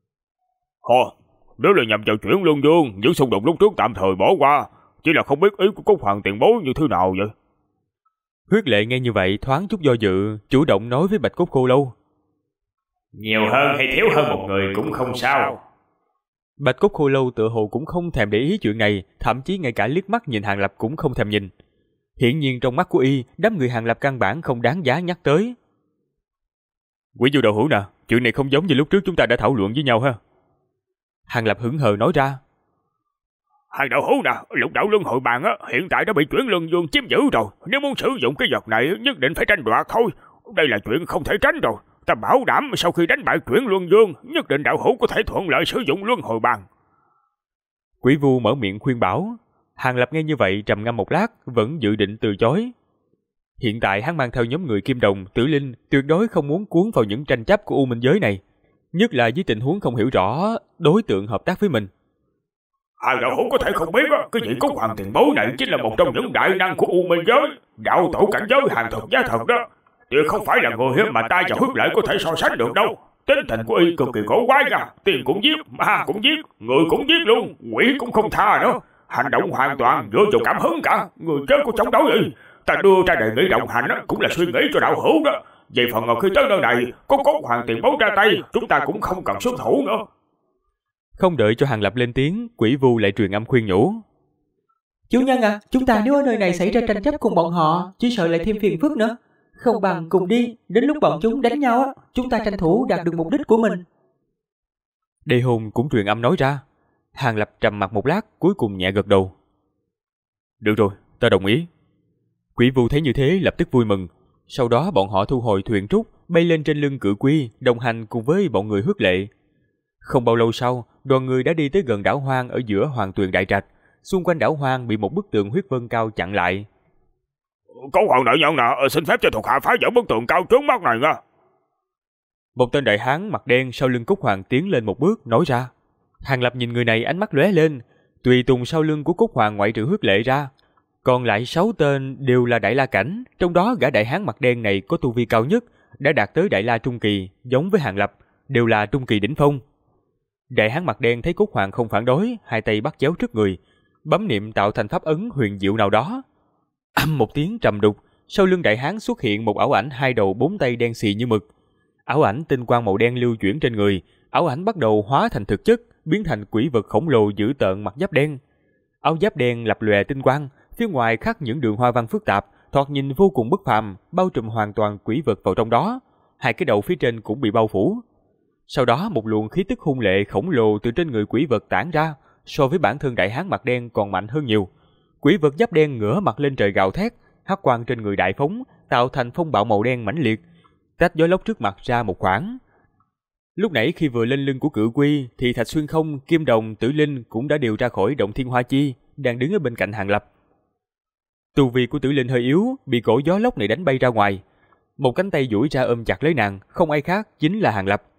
Nếu là nhằm vào Chuyển Luân Dương, những xung đột lúc trước tạm thời bỏ qua, chỉ là không biết ý của cốt hoàng tiền bối như thế nào vậy. Huyết Lệ nghe như vậy thoáng chút do dự, chủ động nói với bạch cốt khô lâu. Nhiều hơn hay thiếu hơn một người cũng không sao. Bạch cốt khô lâu tựa hồ cũng không thèm để ý chuyện này, thậm chí ngay cả liếc mắt nhìn Hàng Lập cũng không thèm nhìn. Hiển nhiên trong mắt của y, đám người Hàng Lập căn bản không đáng giá nhắc tới. Quỷ Vu đạo hữu nè, chuyện này không giống như lúc trước chúng ta đã thảo luận với nhau ha. Hàng Lập hững hờ nói ra. Hàng đạo hữu nè, lục đạo luân hồi bàn hiện tại đã bị Chuyển Luân Dương chiếm giữ rồi, nếu muốn sử dụng cái vật này nhất định phải tranh đoạt thôi. Đây là chuyện không thể tránh rồi. Ta bảo đảm sau khi đánh bại Chuyển Luân Dương, nhất định đạo hữu có thể thuận lợi sử dụng luân hồi bàn. Quỷ Vu mở miệng khuyên bảo. Hàng Lập nghe như vậy trầm ngâm một lát, vẫn dự định từ chối. Hiện tại hắn mang theo nhóm người Kim Đồng, Tử Linh, tuyệt đối không muốn cuốn vào những tranh chấp của U Minh giới này, nhất là dưới tình huống không hiểu rõ đối tượng hợp tác với mình. Hai đạo hữu có thể không biết cái vị Cúc Hoàng tiền bối này chính là một trong những đại năng của U Minh giới, đạo tổ cảnh giới hàng thật giá thật đó. Tuyệt không phải là người mà ta và Huyết Lệ có thể so sánh được đâu. Tính tình của y cực kỳ cổ quái ra, tiền cũng giết, ma cũng giết, người cũng giết luôn, quỷ cũng không tha nữa. Hành động hoàn toàn dựa vào cảm hứng cả, người chết có chống đối gì. Ta đưa ra đề nghị đồng hành cũng là suy nghĩ cho đạo hữu đó. Về phần khi tới nơi này, có Cúc Hoàng tiền bối ra tay, chúng ta cũng không cần xuất thủ nữa. Không đợi cho Hàng Lập lên tiếng, Quỷ Vu lại truyền âm khuyên nhủ. Chủ nhân à, chúng ta nếu ở nơi này xảy ra tranh chấp cùng bọn họ, chỉ sợ lại thêm phiền phức nữa. Không bằng cùng đi, đến lúc bọn chúng đánh nhau, chúng ta tranh thủ đạt được mục đích của mình. Đề Hồn cũng truyền âm nói ra. Hàng Lập trầm mặt một lát, cuối cùng nhẹ gật đầu. Được rồi, ta đồng ý. Quỷ Vu thấy như thế lập tức vui mừng. Sau đó bọn họ thu hồi thuyền trúc, bay lên trên lưng Cự Quy, đồng hành cùng với bọn người Huyết Lệ. Không bao lâu sau, đoàn người đã đi tới gần đảo hoang ở giữa Hoàng Tuyền Đại Trạch. Xung quanh đảo hoang bị một bức tường huyết vân cao chặn lại. Có Hoàng đại nhân nào xin phép cho thuộc hạ phá vỡ bức tường cao trước mắt này nha. Một tên đại hán mặt đen sau lưng Cúc Hoàng tiến lên một bước nói ra. Hàng Lập nhìn người này ánh mắt lóe lên. Tùy tùng sau lưng của Cúc Hoàng ngoại trừ Huyết Lệ ra, còn lại 6 tên đều là Đại La cảnh. Trong đó gã đại hán mặt đen này có tu vi cao nhất, đã đạt tới Đại La trung kỳ, giống với Hàng Lập, đều là trung kỳ đỉnh phong. Đại hán mặt đen thấy Cúc Hoàng không phản đối, hai tay bắt chéo trước người, bấm niệm tạo thành pháp ấn huyền diệu nào đó. Âm một tiếng trầm đục, sau lưng đại hán xuất hiện một ảo ảnh 2 đầu 4 tay đen xì như mực. Ảo ảnh tinh quang màu đen lưu chuyển trên người, ảo ảnh bắt đầu hóa thành thực chất, biến thành quỷ vật khổng lồ dữ tợn mặt giáp đen. Áo giáp đen lập lòe tinh quang, phía ngoài khắc những đường hoa văn phức tạp, thoạt nhìn vô cùng bất phàm, bao trùm hoàn toàn quỷ vật vào trong đó. Hai cái đầu phía trên cũng bị bao phủ. Sau đó một luồng khí tức hung lệ khổng lồ từ trên người quỷ vật tản ra, so với bản thân đại hán mặt đen còn mạnh hơn nhiều. Quỷ vật giáp đen ngửa mặt lên trời gào thét, hắc quang trên người đại phóng, tạo thành phong bạo màu đen mãnh liệt, tách gió lốc trước mặt ra một khoảng. Lúc nãy khi vừa lên lưng của Cự Quy, thì Thạch Xuyên Không, Kim Đồng, Tử Linh cũng đã điều ra khỏi động Thiên Hoa Chi, đang đứng ở bên cạnh Hàng Lập. Tu vi của Tử Linh hơi yếu, bị cổ gió lốc này đánh bay ra ngoài. Một cánh tay duỗi ra ôm chặt lấy nàng, không ai khác chính là Hàng Lập.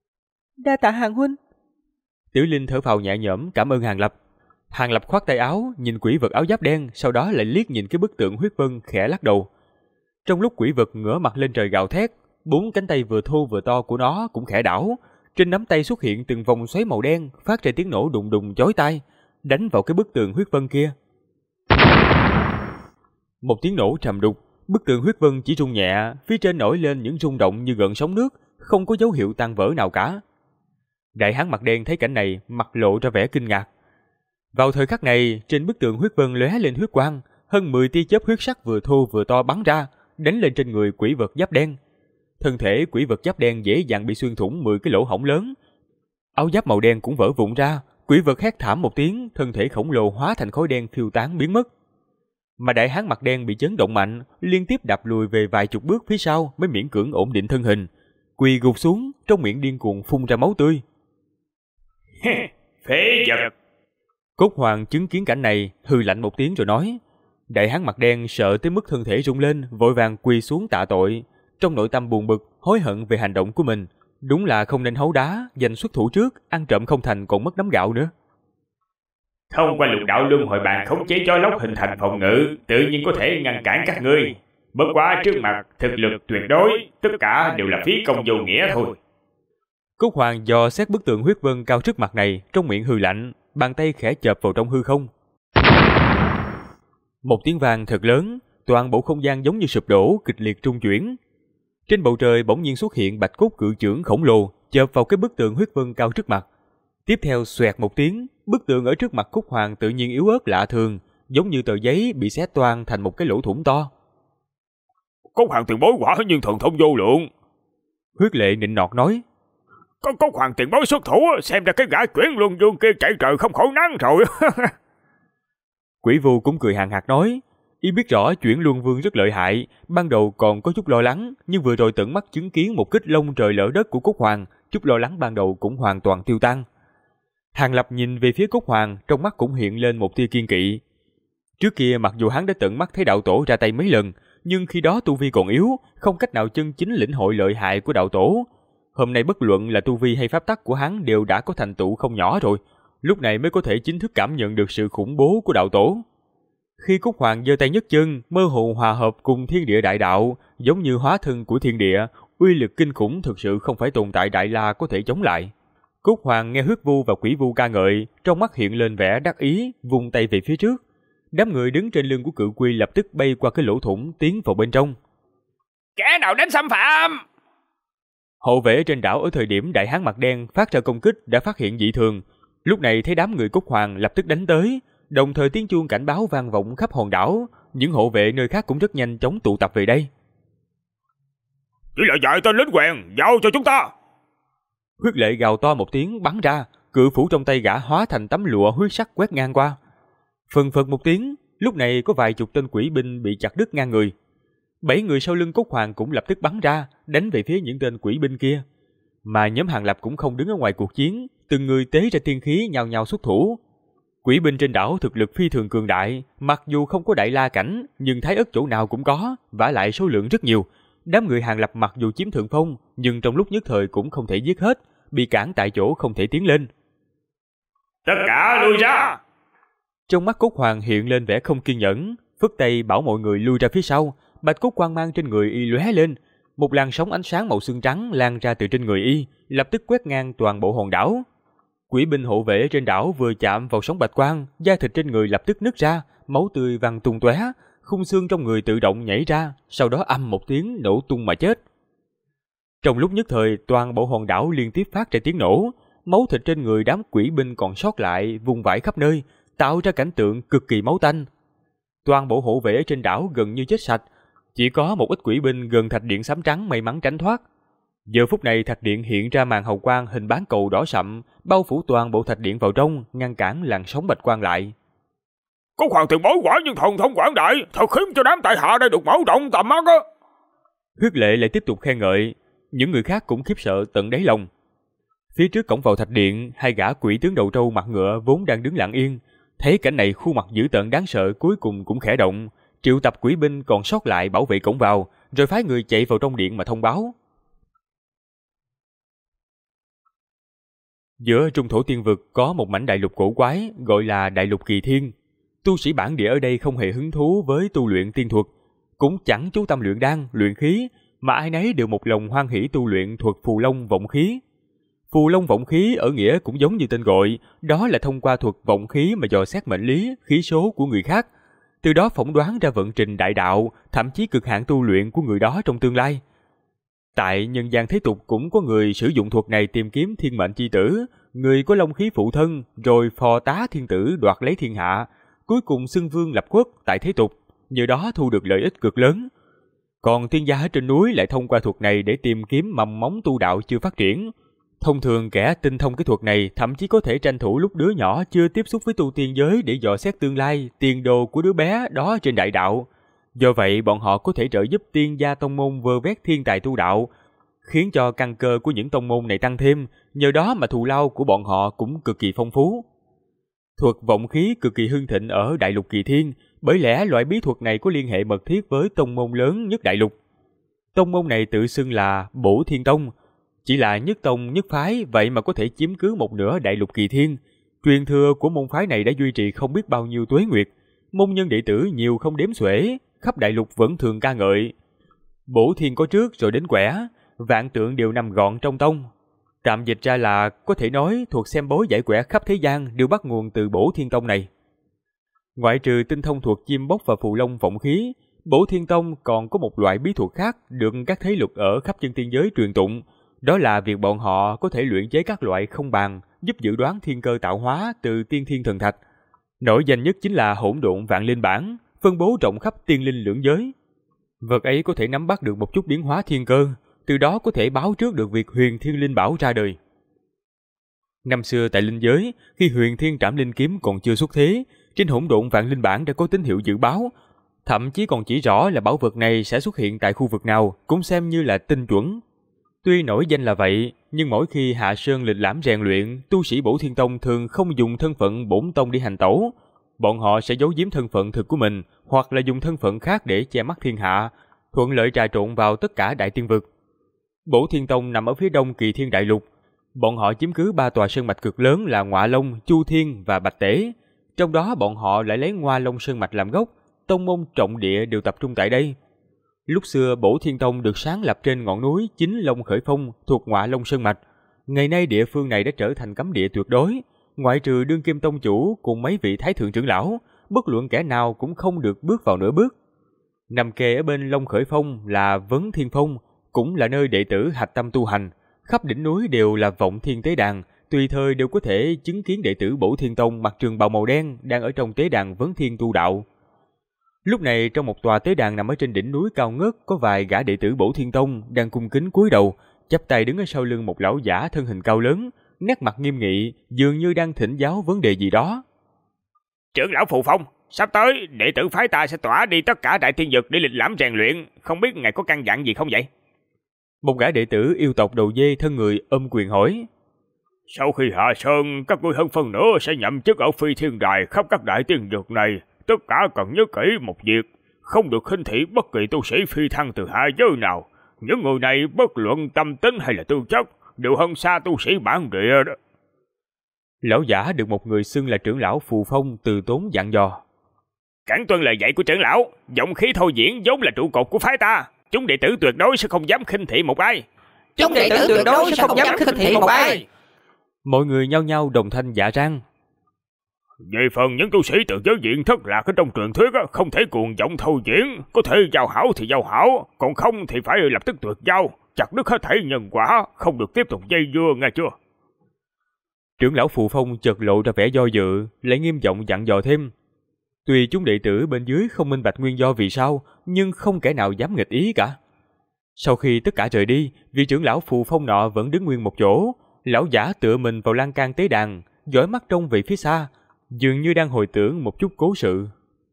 Đa tạ Hàng huynh. Tử Linh thở phào nhẹ nhõm cảm ơn Hàng Lập. Hàng Lập khoát tay áo, nhìn quỷ vật áo giáp đen, sau đó lại liếc nhìn cái bức tượng huyết vân, khẽ lắc đầu. Trong lúc quỷ vật ngửa mặt lên trời gào thét, 4 cánh tay vừa thô vừa to của nó cũng khẽ đảo. Trên nắm tay xuất hiện từng vòng xoáy màu đen, phát ra tiếng nổ đùng đùng chói tai, đánh vào cái bức tường huyết vân kia. Một tiếng nổ trầm đục, bức tường huyết vân chỉ rung nhẹ, phía trên nổi lên những rung động như gợn sóng nước, không có dấu hiệu tan vỡ nào cả. Đại hán mặt đen thấy cảnh này, mặt lộ ra vẻ kinh ngạc. Vào thời khắc này, trên bức tường huyết vân lóe lên huyết quang, hơn 10 tia chớp huyết sắc vừa thô vừa to bắn ra, đánh lên trên người quỷ vật giáp đen. Thân thể quỷ vật giáp đen dễ dàng bị xuyên thủng 10 cái lỗ hổng lớn. Áo giáp màu đen cũng vỡ vụn ra, quỷ vật hét thảm một tiếng, thân thể khổng lồ hóa thành khói đen phiêu tán biến mất. Mà đại hán mặt đen bị chấn động mạnh, liên tiếp đạp lùi về vài chục bước phía sau mới miễn cưỡng ổn định thân hình, quỳ gục xuống, trong miệng điên cuồng phun ra máu tươi. Phế vật! Cốt Hoàng chứng kiến cảnh này, hừ lạnh một tiếng rồi nói. Đại hán mặt đen sợ tới mức thân thể rung lên, vội vàng quỳ xuống tạ tội. Trong nội tâm buồn bực, hối hận về hành động của mình. Đúng là không nên hấu đá, giành xuất thủ trước, ăn trộm không thành còn mất nắm gạo nữa. Thông qua lục đạo luân hồi bàn khống chế gió lốc hình thành phòng ngự, tự nhiên có thể ngăn cản các ngươi. Bất quá trước mặt thực lực tuyệt đối, tất cả đều là phí công vô nghĩa thôi. Cốt Hoàng dò xét bức tượng huyết vân cao trước mặt này, trong miệng hừ lạnh, bàn tay khẽ chộp vào trong hư không. Một tiếng vang thật lớn, toàn bộ không gian giống như sụp đổ, kịch liệt rung chuyển. Trên bầu trời bỗng nhiên xuất hiện bạch cốt cự chưởng khổng lồ, chộp vào cái bức tượng huyết vân cao trước mặt. Tiếp theo xoẹt một tiếng, bức tượng ở trước mặt Cốt Hoàng tự nhiên yếu ớt lạ thường, giống như tờ giấy bị xé toang thành một cái lỗ thủng to. Cốt Hoàng tiền bối quả nhiên thần thông vô lượng. Huyết Lệ nịnh nọt nói. Có Cốt Hoàng tiền bối xuất thủ, xem ra cái gã chuyển luân dương kia chạy trời không khỏi nắng rồi. Quỷ Vu cũng cười hàn hạt nói. Y biết rõ chuyển luân vương rất lợi hại, ban đầu còn có chút lo lắng, nhưng vừa rồi tận mắt chứng kiến một kích lông trời lỡ đất của Cốt Hoàng, chút lo lắng ban đầu cũng hoàn toàn tiêu tan. Hàng Lập nhìn về phía Cốt Hoàng, trong mắt cũng hiện lên một tia kiên kỵ. Trước kia mặc dù hắn đã tận mắt thấy đạo tổ ra tay mấy lần, nhưng khi đó tu vi còn yếu, không cách nào chân chính lĩnh hội lợi hại của đạo tổ. Hôm nay bất luận là tu vi hay pháp tắc của hắn đều đã có thành tựu không nhỏ rồi, lúc này mới có thể chính thức cảm nhận được sự khủng bố của đạo tổ. Khi Cúc Hoàng giơ tay nhấc chân, mơ hồ hòa hợp cùng thiên địa đại đạo, giống như hóa thân của thiên địa, uy lực kinh khủng thực sự không phải tồn tại Đại La có thể chống lại. Cúc Hoàng nghe huyết vu và quỷ vu ca ngợi, trong mắt hiện lên vẻ đắc ý, vung tay về phía trước. Đám người đứng trên lưng của Cự Quy lập tức bay qua cái lỗ thủng tiến vào bên trong. Kẻ nào đến xâm phạm? Hộ vệ trên đảo ở thời điểm đại hán mặt đen phát ra công kích đã phát hiện dị thường, lúc này thấy đám người Cúc Hoàng lập tức đánh tới, đồng thời tiếng chuông cảnh báo vang vọng khắp hòn đảo, những hộ vệ nơi khác cũng rất nhanh chóng tụ tập về đây. Chỉ là vài tên lính quèn, giao cho chúng ta. Huyết Lệ gào to một tiếng bắn ra, cự phủ trong tay gã hóa thành tấm lụa huyết sắc quét ngang qua. Phần phật một tiếng, lúc này có vài chục tên quỷ binh bị chặt đứt ngang người. 7 người sau lưng Cúc Hoàng cũng lập tức bắn ra, đánh về phía những tên quỷ binh kia. Mà nhóm Hàng Lập cũng không đứng ở ngoài cuộc chiến, từng người tế ra tiên khí nhao nhao xuất thủ. Quỷ binh trên đảo thực lực phi thường cường đại, mặc dù không có Đại La cảnh, nhưng thái ất chỗ nào cũng có, vả lại số lượng rất nhiều. Đám người Hàng Lập mặc dù chiếm thượng phong, nhưng trong lúc nhất thời cũng không thể giết hết, bị cản tại chỗ không thể tiến lên. Tất cả lui ra! Trong mắt Cúc Hoàng hiện lên vẻ không kiên nhẫn, phất tay bảo mọi người lui ra phía sau. Bạch cốt quang mang trên người y lóe lên, một làn sóng ánh sáng màu xương trắng lan ra từ trên người y, lập tức quét ngang toàn bộ hòn đảo. Quỷ binh hộ vệ trên đảo vừa chạm vào sóng bạch quang, da thịt trên người lập tức nứt ra, máu tươi văng tung tóe, khung xương trong người tự động nhảy ra, sau đó ầm một tiếng nổ tung mà chết. Trong lúc nhất thời, toàn bộ hòn đảo liên tiếp phát ra tiếng nổ, máu thịt trên người đám quỷ binh còn sót lại vung vãi khắp nơi, tạo ra cảnh tượng cực kỳ máu tanh. Toàn bộ hộ vệ trên đảo gần như chết sạch, chỉ có một ít quỷ binh gần thạch điện xám trắng may mắn tránh thoát. Giờ phút này thạch điện hiện ra màn hào quang hình bán cầu đỏ sậm, bao phủ toàn bộ thạch điện vào trong, ngăn cản làn sóng bạch quang lại. Cúc Hoàng tiền bối quả nhưng thần thông quảng đại, thật khiến cho đám tại hạ đây được mở rộng tầm mắt á. Huyết Lệ lại tiếp tục khen ngợi, những người khác cũng khiếp sợ tận đáy lòng. Phía trước cổng vào thạch điện, hai gã quỷ tướng đầu trâu mặt ngựa vốn đang đứng lặng yên, thấy cảnh này khuôn mặt dữ tợn đáng sợ cuối cùng cũng khẽ động, triệu tập quỷ binh còn sót lại bảo vệ cổng vào, rồi phái người chạy vào trong điện mà thông báo. Giữa trung thổ tiên vực có một mảnh đại lục cổ quái gọi là Đại Lục Kỳ Thiên. Tu sĩ bản địa ở đây không hề hứng thú với tu luyện tiên thuật, cũng chẳng chú tâm luyện đan, luyện khí, mà ai nấy đều một lòng hoan hỷ tu luyện thuật Phù Long Vọng Khí. Phù Long Vọng Khí ở nghĩa cũng giống như tên gọi, đó là thông qua thuật vọng khí mà dò xét mệnh lý, khí số của người khác, từ đó phỏng đoán ra vận trình đại đạo, thậm chí cực hạn tu luyện của người đó trong tương lai. Tại nhân gian thế tục cũng có người sử dụng thuật này tìm kiếm thiên mệnh chi tử, người có long khí phụ thân, rồi phò tá thiên tử đoạt lấy thiên hạ, cuối cùng xưng vương lập quốc tại thế tục, nhờ đó thu được lợi ích cực lớn. Còn tiên gia ở trên núi lại thông qua thuật này để tìm kiếm mầm móng tu đạo chưa phát triển. Thông thường kẻ tinh thông cái thuật này thậm chí có thể tranh thủ lúc đứa nhỏ chưa tiếp xúc với tu tiên giới để dò xét tương lai, tiền đồ của đứa bé đó trên đại đạo. Do vậy bọn họ có thể trợ giúp tiên gia tông môn vơ vét thiên tài tu đạo, khiến cho căn cơ của những tông môn này tăng thêm, nhờ đó mà thù lao của bọn họ cũng cực kỳ phong phú. Thuật vọng khí cực kỳ hưng thịnh ở Đại Lục Kỳ Thiên, bởi lẽ loại bí thuật này có liên hệ mật thiết với tông môn lớn nhất đại lục. Tông môn này tự xưng là Bổ Thiên Tông, chỉ là nhất tông nhất phái, vậy mà có thể chiếm cứ một nửa Đại Lục Kỳ Thiên. Truyền thừa của môn phái này đã duy trì không biết bao nhiêu tuế nguyệt, môn nhân đệ tử nhiều không đếm xuể, khắp đại lục vẫn thường ca ngợi. Bổ Thiên có trước rồi đến quẻ, vạn tượng đều nằm gọn trong tông. Tạm dịch ra là có thể nói thuộc xem bói giải quẻ khắp thế gian đều bắt nguồn từ Bổ Thiên Tông này. Ngoại trừ tinh thông thuộc chim bốc và phù long vọng khí, Bổ Thiên Tông còn có một loại bí thuật khác được các thế lực ở khắp chân tiên giới truyền tụng. Đó là việc bọn họ có thể luyện chế các loại không bàn, giúp dự đoán thiên cơ tạo hóa từ tiên thiên thần thạch. Nổi danh nhất chính là Hỗn Độn Vạn Linh Bản, phân bố rộng khắp tiên linh lưỡng giới. Vật ấy có thể nắm bắt được một chút biến hóa thiên cơ, từ đó có thể báo trước được việc Huyền Thiên Linh Bảo ra đời. Năm xưa tại linh giới, khi Huyền Thiên Trảm Linh Kiếm còn chưa xuất thế, trên Hỗn Độn Vạn Linh Bản đã có tín hiệu dự báo, thậm chí còn chỉ rõ là bảo vật này sẽ xuất hiện tại khu vực nào, cũng xem như là tinh chuẩn. Tuy nổi danh là vậy, nhưng mỗi khi hạ sơn lịch lãm rèn luyện, tu sĩ Bổ Thiên Tông thường không dùng thân phận bổn tông đi hành tẩu. bọn họ sẽ giấu giếm thân phận thực của mình hoặc là dùng thân phận khác để che mắt thiên hạ, thuận lợi trà trộn vào tất cả đại tiên vực. Bổ Thiên Tông nằm ở phía đông Kỳ Thiên Đại Lục. Bọn họ chiếm cứ 3 tòa sơn mạch cực lớn là Ngọa Long, Chu Thiên và Bạch Tể. Trong đó bọn họ lại lấy Ngoa Long sơn mạch làm gốc, tông môn trọng địa đều tập trung tại đây. Lúc xưa Bổ Thiên Tông được sáng lập trên ngọn núi Chính Long Khởi Phong thuộc Ngọa Long sơn mạch. Ngày nay địa phương này đã trở thành cấm địa tuyệt đối, ngoại trừ đương kim tông chủ cùng mấy vị thái thượng trưởng lão, bất luận kẻ nào cũng không được bước vào nửa bước. Nằm kề ở bên Long Khởi Phong là Vấn Thiên Phong, cũng là nơi đệ tử hạch tâm tu hành. Khắp đỉnh núi đều là vọng thiên tế đàn, tùy thời đều có thể chứng kiến đệ tử Bổ Thiên Tông mặc trường bào màu đen đang ở trong tế đàn Vấn Thiên tu đạo. Lúc này trong một tòa tế đàn nằm ở trên đỉnh núi cao ngất, có vài gã đệ tử Bổ Thiên Tông đang cung kính cúi đầu, chắp tay đứng ở sau lưng một lão giả thân hình cao lớn, nét mặt nghiêm nghị, dường như đang thỉnh giáo vấn đề gì đó. Trưởng lão Phù Phong, sắp tới đệ tử phái ta sẽ tỏa đi tất cả đại tiên vực để lịch lãm rèn luyện, không biết ngài có căn dặn gì không vậy? Một gã đệ tử yêu tộc đầu dê thân người ôm quyền hỏi. Sau khi hạ sơn, các ngươi hơn phân nửa sẽ nhậm chức ở Phi Thiên Đài khắp các đại tiên vực này. Tất cả cần nhớ kỹ một việc, không được khinh thị bất kỳ tu sĩ phi thăng từ hạ giới nào. Những người này bất luận tâm tính hay là tư chất đều hơn xa tu sĩ bản địa đó. Lão giả được một người xưng là trưởng lão Phù Phong từ tốn dặn dò. Cản tuân lời dạy của trưởng lão, giọng khí thôi diễn vốn là trụ cột của phái ta. Chúng đệ tử tuyệt đối sẽ không dám khinh thị một ai. Chúng đệ tử tuyệt đối sẽ không dám khinh thị một ai. Mọi người nhao nhao đồng thanh dạ răng. Về phần những tu sĩ từ giới diện thất lạc ở trong truyền thuyết không thể cuồng vọng thôi diễn, có thể giao hảo thì giao hảo, còn không thì phải lập tức tuyệt giao, chặt đứt hết thảy nhân quả, không được tiếp tục dây dưa, nghe chưa? Trưởng lão Phù Phong chợt lộ ra vẻ do dự, lại nghiêm giọng dặn dò thêm. Tuy chúng đệ tử bên dưới không minh bạch nguyên do vì sao, nhưng không kẻ nào dám nghịch ý cả. Sau khi tất cả rời đi, vị trưởng lão Phù Phong nọ vẫn đứng nguyên một chỗ. Lão giả tựa mình vào lan can tế đàn, dõi mắt trông về phía xa, dường như đang hồi tưởng một chút cố sự.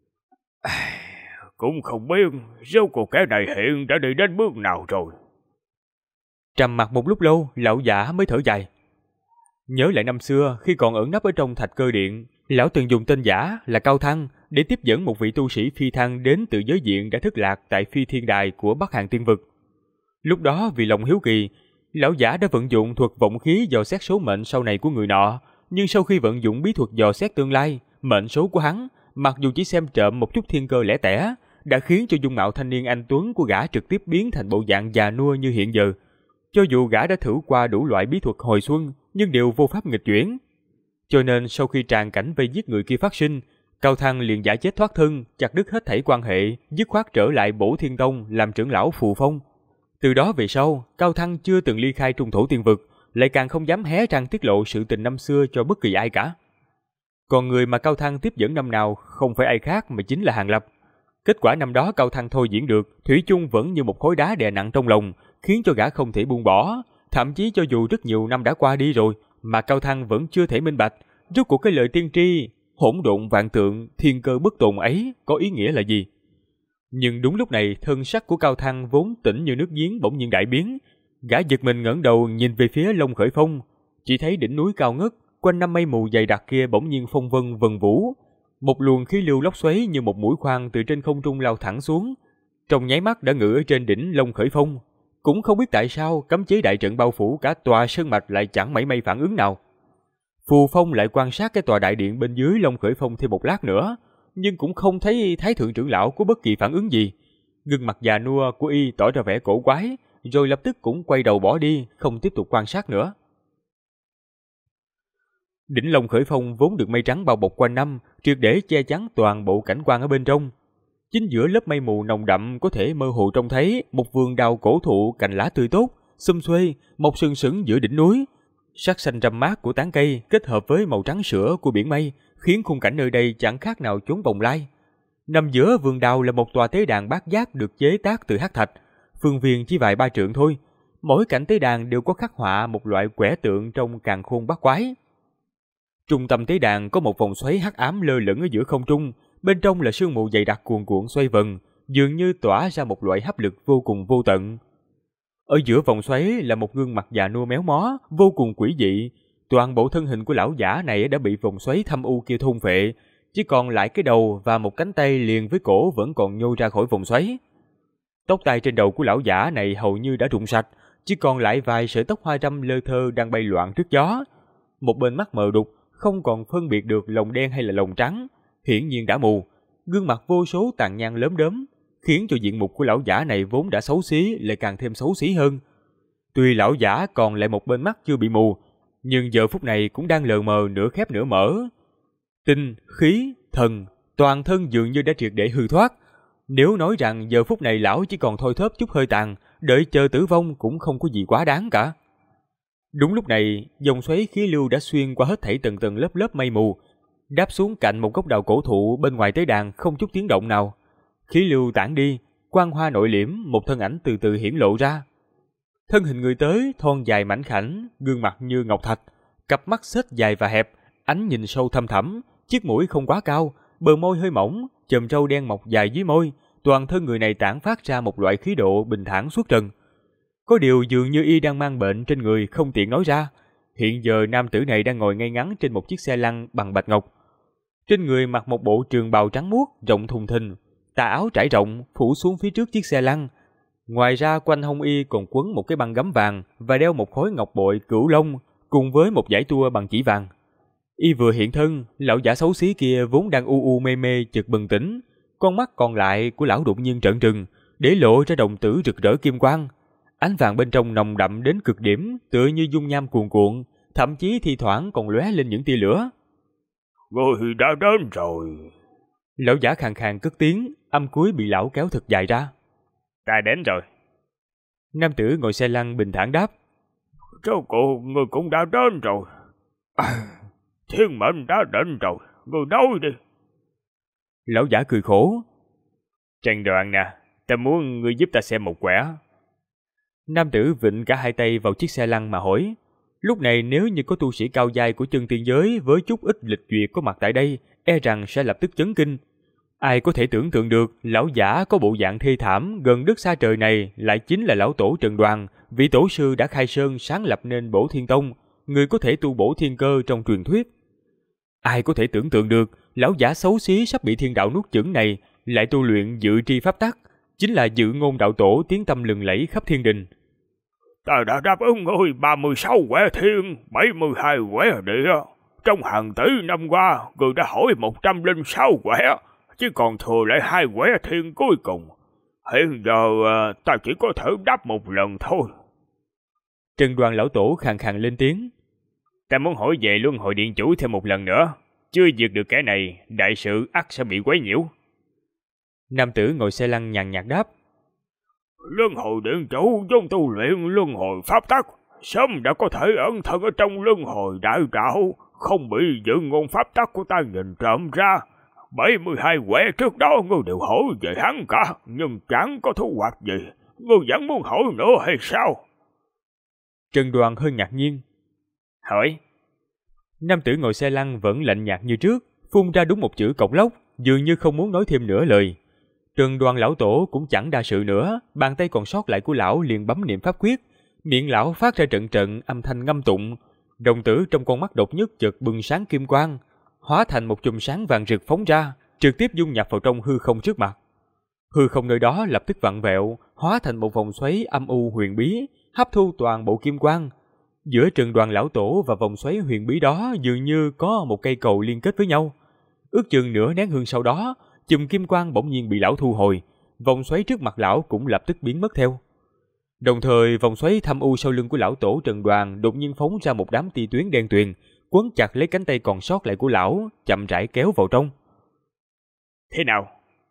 Cũng không biết rốt cuộc kẻ này hiện đã đi đến bước nào rồi. Trầm mặc một lúc lâu, lão giả mới thở dài. Nhớ lại năm xưa khi còn ẩn nấp ở trong Thạch Cơ Điện, lão từng dùng tên giả là Cao Thăng để tiếp dẫn một vị tu sĩ phi thăng đến từ giới diện đã thất lạc tại Phi Thiên Đài của Bắc Hàn Tiên Vực. Lúc đó vì lòng hiếu kỳ, lão giả đã vận dụng thuật vọng khí dò xét số mệnh sau này của người nọ, nhưng sau khi vận dụng bí thuật dò xét tương lai, mệnh số của hắn, mặc dù chỉ xem trộm một chút thiên cơ lẻ tẻ, đã khiến cho dung mạo thanh niên anh tuấn của gã trực tiếp biến thành bộ dạng già nua như hiện giờ. Cho dù gã đã thử qua đủ loại bí thuật hồi xuân, nhưng đều vô pháp nghịch chuyển. Cho nên sau khi tràng cảnh vây giết người kia phát sinh, Cao Thăng liền giả chết thoát thân, chặt đứt hết thảy quan hệ, dứt khoát trở lại Bổ Thiên Tông làm trưởng lão Phù Phong. Từ đó về sau, Cao Thăng chưa từng ly khai Trung Thổ Tiên Vực, lại càng không dám hé răng tiết lộ sự tình năm xưa cho bất kỳ ai cả. Còn người mà Cao Thăng tiếp dẫn năm nào không phải ai khác mà chính là Hàng Lập. Kết quả năm đó Cao Thăng thôi diễn được, thủy chung vẫn như một khối đá đè nặng trong lòng, khiến cho gã không thể buông bỏ. Thậm chí cho dù rất nhiều năm đã qua đi rồi, mà Cao Thăng vẫn chưa thể minh bạch, rốt cuộc cái lời tiên tri hỗn độn vạn tượng, thiên cơ bất tồn ấy có ý nghĩa là gì. Nhưng đúng lúc này, thân sắc của Cao Thăng vốn tĩnh như nước giếng bỗng nhiên đại biến. Gã giật mình ngẩng đầu nhìn về phía Long Khởi Phong, chỉ thấy đỉnh núi cao ngất, quanh năm mây mù dày đặc kia bỗng nhiên phong vân vần vũ. Một luồng khí lưu lốc xoáy như một mũi khoan từ trên không trung lao thẳng xuống, trong nháy mắt đã ngự ở trên đỉnh Long Khởi Phong. Cũng không biết tại sao cấm chế đại trận bao phủ cả tòa sơn mạch lại chẳng mảy may phản ứng nào. Phù Phong lại quan sát cái tòa đại điện bên dưới Long Khởi Phong thêm một lát nữa, nhưng cũng không thấy Thái thượng trưởng lão có bất kỳ phản ứng gì. Gương mặt già nua của y tỏ ra vẻ cổ quái, rồi lập tức cũng quay đầu bỏ đi, không tiếp tục quan sát nữa. Đỉnh Long Khởi Phong vốn được mây trắng bao bọc quanh năm, triệt để che chắn toàn bộ cảnh quan ở bên trong. Chính giữa lớp mây mù nồng đậm có thể mơ hồ trông thấy một vườn đào cổ thụ cành lá tươi tốt, xum xuê, mọc sừng sững giữa đỉnh núi. Sắc xanh râm mát của tán cây kết hợp với màu trắng sữa của biển mây, khiến khung cảnh nơi đây chẳng khác nào chốn bồng lai. Nằm giữa vườn đào là một tòa tế đàn bát giác được chế tác từ hắc thạch, phương viên chỉ vài ba trượng thôi. Mỗi cạnh tế đàn đều có khắc họa một loại quẻ tượng trong càn khôn bát quái. Trung tâm tế đàn có một vòng xoáy hắc ám lơ lửng ở giữa không trung, bên trong là sương mù dày đặc cuồn cuộn xoay vần, dường như tỏa ra một loại hấp lực vô cùng vô tận. Ở giữa vòng xoáy là một gương mặt già nua méo mó, vô cùng quỷ dị. Toàn bộ thân hình của lão giả này đã bị vòng xoáy thâm u kia thôn phệ, chỉ còn lại cái đầu và một cánh tay liền với cổ vẫn còn nhô ra khỏi vòng xoáy. Tóc tai trên đầu của lão giả này hầu như đã rụng sạch, chỉ còn lại vài sợi tóc hoa râm lơ thơ đang bay loạn trước gió. Một bên mắt mờ đục, không còn phân biệt được lồng đen hay là lồng trắng, hiển nhiên đã mù. Gương mặt vô số tàn nhang lốm đốm, khiến cho diện mục của lão giả này vốn đã xấu xí lại càng thêm xấu xí hơn. Tuy lão giả còn lại một bên mắt chưa bị mù, nhưng giờ phút này cũng đang lờ mờ nửa khép nửa mở. Tinh, khí, thần, toàn thân dường như đã triệt để hư thoát. Nếu nói rằng giờ phút này lão chỉ còn thôi thóp chút hơi tàn, đợi chờ tử vong cũng không có gì quá đáng cả. Đúng lúc này, dòng xoáy khí lưu đã xuyên qua hết thảy tầng tầng lớp lớp mây mù, đáp xuống cạnh một gốc đào cổ thụ bên ngoài tế đàn không chút tiếng động nào. Khí lưu tản đi, quang hoa nội liễm, một thân ảnh từ từ hiển lộ ra. Thân hình người tới thon dài mảnh khảnh, gương mặt như ngọc thạch, cặp mắt xếch dài và hẹp, ánh nhìn sâu thâm thẳm, chiếc mũi không quá cao, bờ môi hơi mỏng, chòm râu đen mọc dài dưới môi, toàn thân người này tản phát ra một loại khí độ bình thản xuất trần. Có điều dường như y đang mang bệnh trên người không tiện nói ra. Hiện giờ nam tử này đang ngồi ngay ngắn trên một chiếc xe lăn bằng bạch ngọc. Trên người mặc một bộ trường bào trắng muốt rộng thùng thình, tà áo trải rộng phủ xuống phía trước chiếc xe lăn. Ngoài ra quanh hông y còn quấn một cái băng gấm vàng và đeo một khối ngọc bội cửu long cùng với một dải tua bằng chỉ vàng. Y vừa hiện thân, lão giả xấu xí kia vốn đang u mê mê chợt bừng tỉnh, con mắt còn lại của lão đột nhiên trợn trừng, để lộ ra đồng tử rực rỡ kim quang. Ánh vàng bên trong nồng đậm đến cực điểm, tựa như dung nham cuồn cuộn, thậm chí thi thoảng còn lóe lên những tia lửa. Người đã đến rồi. Lão giả khàn khàn cất tiếng, âm cuối bị lão kéo thật dài ra. Ta đến rồi. Nam tử ngồi xe lăn bình thản đáp. Rốt cuộc người cũng đã đến rồi. Thiên mệnh đã định rồi, người nói đi. Lão giả cười khổ. Trần Đoàn nè, ta muốn ngươi giúp ta xem một quẻ. Nam tử vịnh cả hai tay vào chiếc xe lăn mà hỏi. Lúc này nếu như có tu sĩ cao giai của chân tiên giới với chút ít lịch duyệt có mặt tại đây, e rằng sẽ lập tức chấn kinh. Ai có thể tưởng tượng được lão giả có bộ dạng thê thảm gần đất xa trời này lại chính là lão tổ Trần Đoàn, vị tổ sư đã khai sơn sáng lập nên Bổ Thiên Tông, người có thể tu bổ thiên cơ trong truyền thuyết. Ai có thể tưởng tượng được lão giả xấu xí sắp bị thiên đạo nuốt chửng này lại tu luyện dự tri pháp tắc, chính là dự ngôn đạo tổ tiếng tăm lừng lẫy khắp thiên đình. Ta đã đáp ứng ngươi 36 quẻ thiên, 72 quẻ địa. Trong hàng tỷ năm qua, ngươi đã hỏi 106 quẻ, chỉ còn thừa lại 2 quẻ thiên cuối cùng. Hiện giờ ta chỉ có thể đáp một lần thôi. Trần Đoàn lão tổ khàn khàn lên tiếng. Ta muốn hỏi về luân hồi điện chủ thêm một lần nữa. Chưa diệt được kẻ này, đại sự ắt sẽ bị quấy nhiễu. Nam tử ngồi xe lăn nhàn nhạt đáp. Luân hồi điện chủ trong tu luyện luân hồi pháp tắc, sớm đã có thể ẩn thân ở trong luân hồi đại đạo, không bị dự ngôn pháp tắc của ta nhìn trộm ra. 72 quẻ trước đó ngươi đều hỏi về hắn cả, nhưng chẳng có thu hoạch gì. Ngươi vẫn muốn hỏi nữa hay sao? Trần Đoàn hơi ngạc nhiên. Hỏi. Nam tử ngồi xe lăn vẫn lạnh nhạt như trước, phun ra đúng một chữ cộc lốc, dường như không muốn nói thêm nửa lời. Trần Đoàn lão tổ cũng chẳng đa sự nữa, bàn tay còn sót lại của lão liền bấm niệm pháp quyết, miệng lão phát ra trận trận âm thanh ngâm tụng, đồng tử trong con mắt độc nhất chợt bừng sáng kim quang, hóa thành một chùm sáng vàng rực phóng ra, trực tiếp dung nhập vào trong hư không trước mặt. Hư không nơi đó lập tức vặn vẹo, hóa thành một vòng xoáy âm u huyền bí, hấp thu toàn bộ kim quang. Giữa Trần Đoàn lão tổ và vòng xoáy huyền bí đó dường như có một cây cầu liên kết với nhau. Ước chừng nửa nén hương sau đó, chùm kim quang bỗng nhiên bị lão thu hồi, vòng xoáy trước mặt lão cũng lập tức biến mất theo. Đồng thời, vòng xoáy thâm u sau lưng của lão tổ Trần Đoàn đột nhiên phóng ra một đám tia tuyến đen tuyền, quấn chặt lấy cánh tay còn sót lại của lão, chậm rãi kéo vào trong. Thế nào?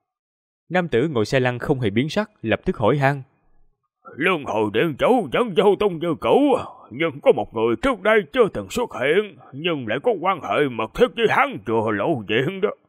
Nam tử ngồi xe lăn không hề biến sắc, lập tức hỏi han. Luân hồi điện chủ vẫn vô tung như cũ, nhưng có một người trước đây chưa từng xuất hiện, nhưng lại có quan hệ mật thiết với hắn chưa lộ diện đó.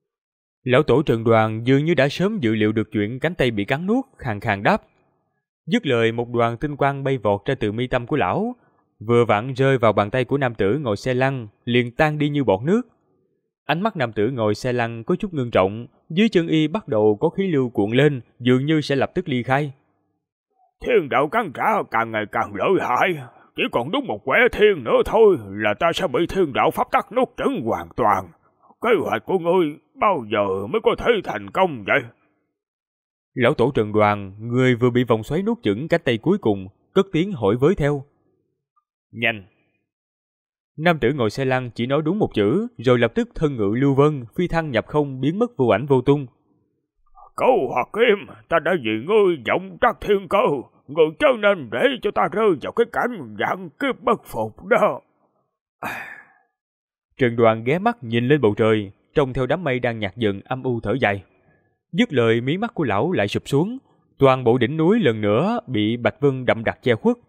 Lão tổ Trần Đoàn dường như đã sớm dự liệu được chuyện cánh tay bị cắn nuốt, khàn khàn đáp. Dứt lời, một đoàn tinh quang bay vọt ra từ mi tâm của lão, vừa vặn rơi vào bàn tay của nam tử ngồi xe lăn, liền tan đi như bọt nước. Ánh mắt nam tử ngồi xe lăn có chút ngưng trọng, dưới chân y bắt đầu có khí lưu cuộn lên, dường như sẽ lập tức ly khai. Thiên đạo cắn trả càng ngày càng lợi hại, chỉ còn đúng một quẻ thiên nữa thôi là ta sẽ bị thiên đạo pháp tắc nuốt chửng hoàn toàn. kế hoạch của ngươi bao giờ mới có thể thành công vậy? Lão tổ Trần Đoàn, người vừa bị vòng xoáy nuốt chửng cánh tay cuối cùng, cất tiếng hỏi với theo. Nhanh. Nam tử ngồi xe lăn chỉ nói đúng một chữ, rồi lập tức thân ngự lưu vân, phi thăng nhập không biến mất vô ảnh vô tung. Câu Hoạt Kim, ta đã vì ngươi vọng trắc thiên cơ, ngươi chớ nên để cho ta rơi vào cái cảnh vạn kiếp bất phục đó. Trần Đoàn ghé mắt nhìn lên bầu trời, trông theo đám mây đang nhạt dần âm u thở dài. Dứt lời, mí mắt của lão lại sụp xuống, toàn bộ đỉnh núi lần nữa bị bạch vân đậm đặc che khuất.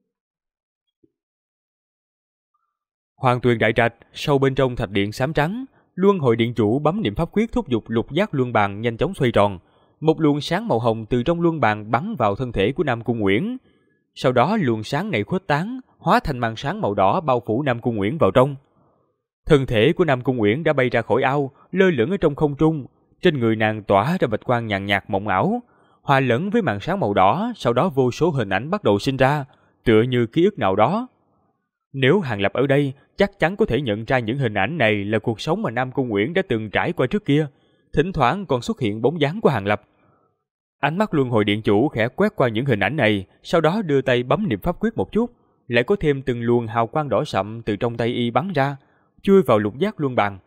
Hoàng Tuyền đại trạch, sâu bên trong thạch điện xám trắng, luân hồi điện chủ bấm niệm pháp quyết thúc giục lục giác luân bàn nhanh chóng xoay tròn. Một luồng sáng màu hồng từ trong luân bàn bắn vào thân thể của Nam Cung Uyển. Sau đó luồng sáng này khuếch tán, hóa thành màn sáng màu đỏ bao phủ Nam Cung Uyển vào trong. Thân thể của Nam Cung Uyển đã bay ra khỏi ao, lơ lửng ở trong không trung. Trên người nàng tỏa ra bạch quang nhàn nhạt mộng ảo, hòa lẫn với màn sáng màu đỏ. Sau đó vô số hình ảnh bắt đầu sinh ra, tựa như ký ức nào đó. Nếu Hàng Lập ở đây, chắc chắn có thể nhận ra những hình ảnh này là cuộc sống mà Nam Cung Uyển đã từng trải qua trước kia. Thỉnh thoảng còn xuất hiện bóng dáng của Hàng Lập. Ánh mắt luân hồi điện chủ khẽ quét qua những hình ảnh này, sau đó đưa tay bấm niệm pháp quyết một chút, lại có thêm từng luồng hào quang đỏ sậm từ trong tay y bắn ra, chui vào lục giác luân bàn.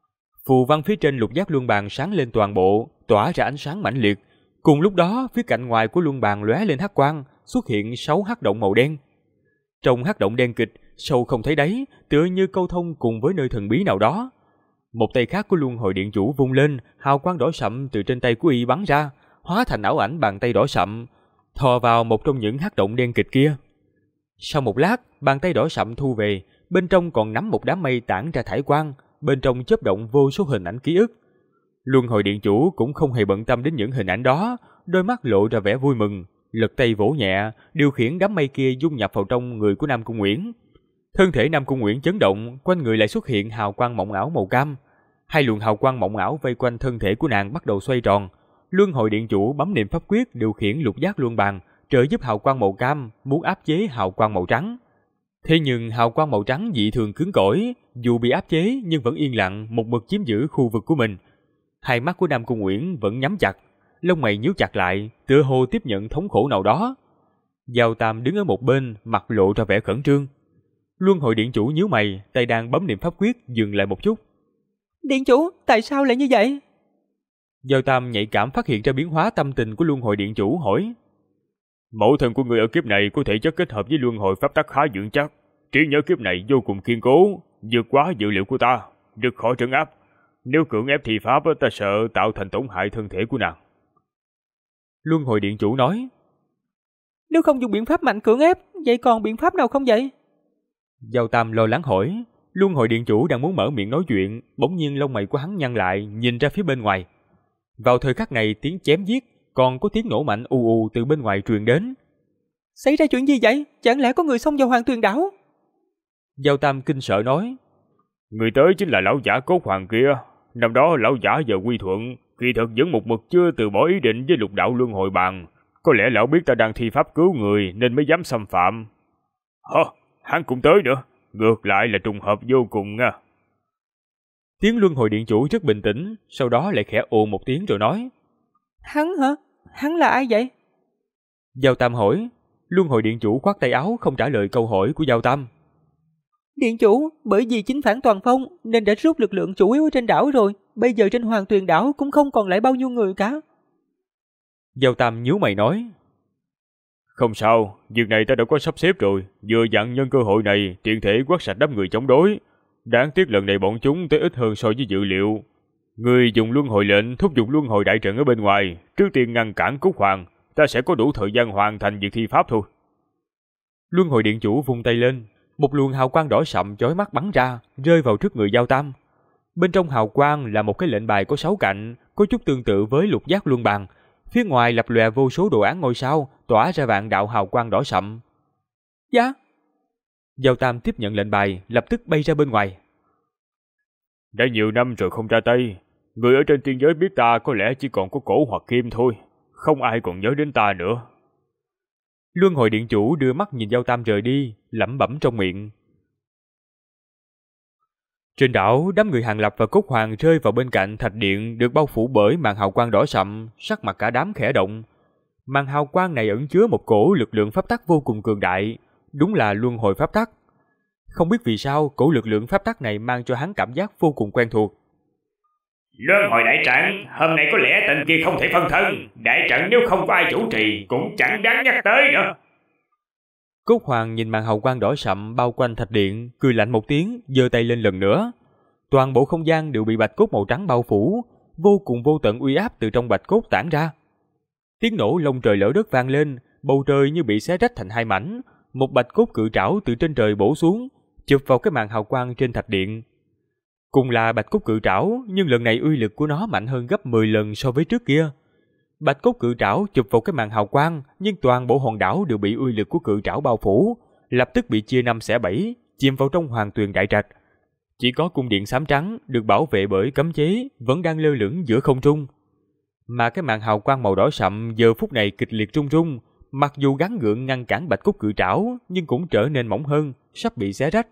Phù văn phía trên lục giác luân bàn sáng lên toàn bộ, tỏa ra ánh sáng mãnh liệt. Cùng lúc đó, phía cạnh ngoài của luân bàn lóe lên hắc quang, xuất hiện 6 hắc động màu đen. Trong hắc động đen kịch, sâu không thấy đáy, tựa như câu thông cùng với nơi thần bí nào đó. Một tay khác của luân hồi điện chủ vung lên, hào quang đỏ sậm từ trên tay của y bắn ra, hóa thành ảo ảnh bàn tay đỏ sậm, thò vào một trong những hắc động đen kịch kia. Sau một lát, bàn tay đỏ sậm thu về, bên trong còn nắm một đám mây tản ra thải quang, bên trong chớp động vô số hình ảnh ký ức. Luân hồi điện chủ cũng không hề bận tâm đến những hình ảnh đó, đôi mắt lộ ra vẻ vui mừng, lật tay vỗ nhẹ, điều khiển đám mây kia dung nhập vào trong người của Nam Cung Uyển. Thân thể Nam Cung Uyển chấn động, quanh người lại xuất hiện hào quang mộng ảo màu cam. Hai luồng hào quang mộng ảo vây quanh thân thể của nàng bắt đầu xoay tròn. Luân hồi điện chủ bấm niệm pháp quyết điều khiển lục giác luân bàn, trợ giúp hào quang màu cam muốn áp chế hào quang màu trắng. Thế nhưng hào quang màu trắng dị thường cứng cỏi, dù bị áp chế nhưng vẫn yên lặng một mực chiếm giữ khu vực của mình. Hai mắt của Nam Cung Uyển vẫn nhắm chặt, lông mày nhíu chặt lại, tựa hồ tiếp nhận thống khổ nào đó. Giao Tam đứng ở một bên, mặt lộ ra vẻ khẩn trương. Luân hồi điện chủ nhíu mày, tay đang bấm niệm pháp quyết dừng lại một chút. Điện chủ, tại sao lại như vậy? Giao Tam nhạy cảm phát hiện ra biến hóa tâm tình của luân hồi điện chủ, hỏi. Mẫu thân của người ở kiếp này có thể chất kết hợp với luân hồi pháp tắc khá vững chắc, trí nhớ kiếp này vô cùng kiên cố, vượt quá dự liệu của ta, rất khó trấn áp. Nếu cưỡng ép thi pháp, ta sợ tạo thành tổn hại thân thể của nàng. Luân hồi điện chủ nói. Nếu không dùng biện pháp mạnh cưỡng ép, vậy còn biện pháp nào không vậy? Giao Tam lo lắng hỏi. Luân hồi điện chủ đang muốn mở miệng nói chuyện, bỗng nhiên lông mày của hắn nhăn lại, nhìn ra phía bên ngoài. Vào thời khắc này, tiếng chém giết, còn có tiếng nổ mạnh ù ù từ bên ngoài truyền đến. Xảy ra chuyện gì vậy? Chẳng lẽ có người xông vào Hoàng Tuyền đảo? Giao Tam kinh sợ nói. Người tới chính là lão giả Cốt Hoàng kia. Năm đó lão giả giờ quy thuận, kỳ thực vẫn một mực chưa từ bỏ ý định với lục đạo luân hồi bàn. Có lẽ lão biết ta đang thi pháp cứu người nên mới dám xâm phạm. Hắn cũng tới nữa. Ngược lại là trùng hợp vô cùng nha. Tiếng luân hồi điện chủ rất bình tĩnh, sau đó lại khẽ ồ một tiếng rồi nói. Hắn hả? Hắn là ai vậy? Giao Tam hỏi. Luân hồi điện chủ khoát tay áo không trả lời câu hỏi của Giao Tam. Điện chủ, bởi vì chính phản toàn phong nên đã rút lực lượng chủ yếu ở trên đảo rồi. Bây giờ trên Hoàng Tuyền đảo cũng không còn lại bao nhiêu người cả. Giao Tam nhíu mày nói. Không sao, việc này ta đã có sắp xếp rồi. Vừa dặn nhân cơ hội này tiện thể quét sạch đám người chống đối. Đáng tiếc lần này bọn chúng tới ít hơn so với dự liệu. Người dùng luân hồi lệnh thúc giục luân hồi đại trận ở bên ngoài, trước tiên ngăn cản Cúc Hoàng. Ta sẽ có đủ thời gian hoàn thành việc thi pháp thôi. Luân hồi điện chủ vung tay lên, một luồng hào quang đỏ sậm chói mắt bắn ra, rơi vào trước người Giao Tam. Bên trong hào quang là một cái lệnh bài có 6 cạnh, có chút tương tự với lục giác luân bàn. Phía ngoài lập lòe vô số đồ án ngôi sao, tỏa ra vạn đạo hào quang đỏ sậm. Dạ. Giao Tam tiếp nhận lệnh bài, lập tức bay ra bên ngoài. Đã nhiều năm rồi không ra tay, người ở trên tiên giới biết ta có lẽ chỉ còn có Cổ hoặc Kim thôi, không ai còn nhớ đến ta nữa. Luân hồi điện chủ đưa mắt nhìn Giao Tam rời đi, lẩm bẩm trong miệng. Trên đảo, đám người Hàng Lập và Cốt Hoàng rơi vào bên cạnh thạch điện được bao phủ bởi màn hào quang đỏ sậm, sắc mặt cả đám khẽ động. Màn hào quang này ẩn chứa một cổ lực lượng pháp tắc vô cùng cường đại, đúng là luân hồi pháp tắc. Không biết vì sao, cổ lực lượng pháp tắc này mang cho hắn cảm giác vô cùng quen thuộc. Luân hồi đại trận, hôm nay có lẽ tên kia không thể phân thân. Đại trận nếu không có ai chủ trì cũng chẳng đáng nhắc tới nữa. Cốt Hoàng nhìn màn hào quang đỏ sậm bao quanh thạch điện, cười lạnh một tiếng, giơ tay lên lần nữa. Toàn bộ không gian đều bị bạch cốt màu trắng bao phủ, vô cùng vô tận uy áp từ trong bạch cốt tản ra. Tiếng nổ lông trời lở đất vang lên, bầu trời như bị xé rách thành hai mảnh, một bạch cốt cự trảo từ trên trời bổ xuống, chụp vào cái màn hào quang trên thạch điện. Cùng là bạch cốt cự trảo, nhưng lần này uy lực của nó mạnh hơn gấp 10 lần so với trước kia. Bạch cốt cự trảo chụp vào cái màn hào quang, nhưng toàn bộ hòn đảo đều bị uy lực của cự trảo bao phủ, lập tức bị chia năm xẻ bảy, chìm vào trong Hoàng Tuyền Đại Trạch. Chỉ có cung điện xám trắng được bảo vệ bởi cấm chế vẫn đang lơ lửng giữa không trung. Mà cái màn hào quang màu đỏ sậm giờ phút này kịch liệt rung rung, mặc dù gắng gượng ngăn cản bạch cốt cự trảo, nhưng cũng trở nên mỏng hơn, sắp bị xé rách.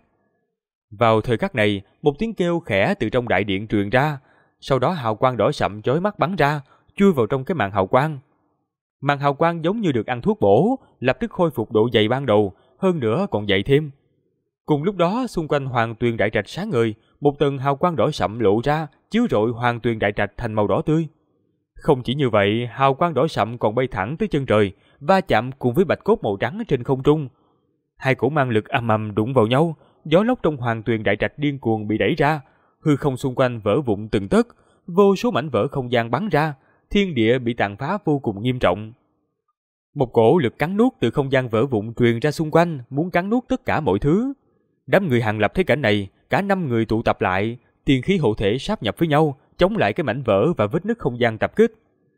Vào thời khắc này, một tiếng kêu khẽ từ trong đại điện truyền ra, sau đó hào quang đỏ sậm chói mắt bắn ra, chui vào trong cái màn hào quang. Màn hào quang giống như được ăn thuốc bổ, lập tức khôi phục độ dày ban đầu, hơn nữa còn dày thêm. Cùng lúc đó, xung quanh Hoàng Tuyền Đại Trạch sáng ngời, một tầng hào quang đỏ sậm lộ ra, chiếu rọi Hoàng Tuyền Đại Trạch thành màu đỏ tươi. Không chỉ như vậy, hào quang đỏ sậm còn bay thẳng tới chân trời, va chạm cùng với bạch cốt màu trắng trên không trung. Hai cổ mang lực ầm ầm đụng vào nhau, gió lốc trong Hoàng Tuyền Đại Trạch điên cuồng bị đẩy ra, hư không xung quanh vỡ vụn từng tấc, vô số mảnh vỡ không gian bắn ra, thiên địa bị tàn phá vô cùng nghiêm trọng. Một cổ lực cắn nuốt từ không gian vỡ vụn truyền ra xung quanh, muốn cắn nuốt tất cả mọi thứ. Đám người Hàng Lập thấy cảnh này, cả 5 người tụ tập lại, tiên khí hộ thể sáp nhập với nhau, chống lại cái mảnh vỡ và vết nứt không gian tập kích.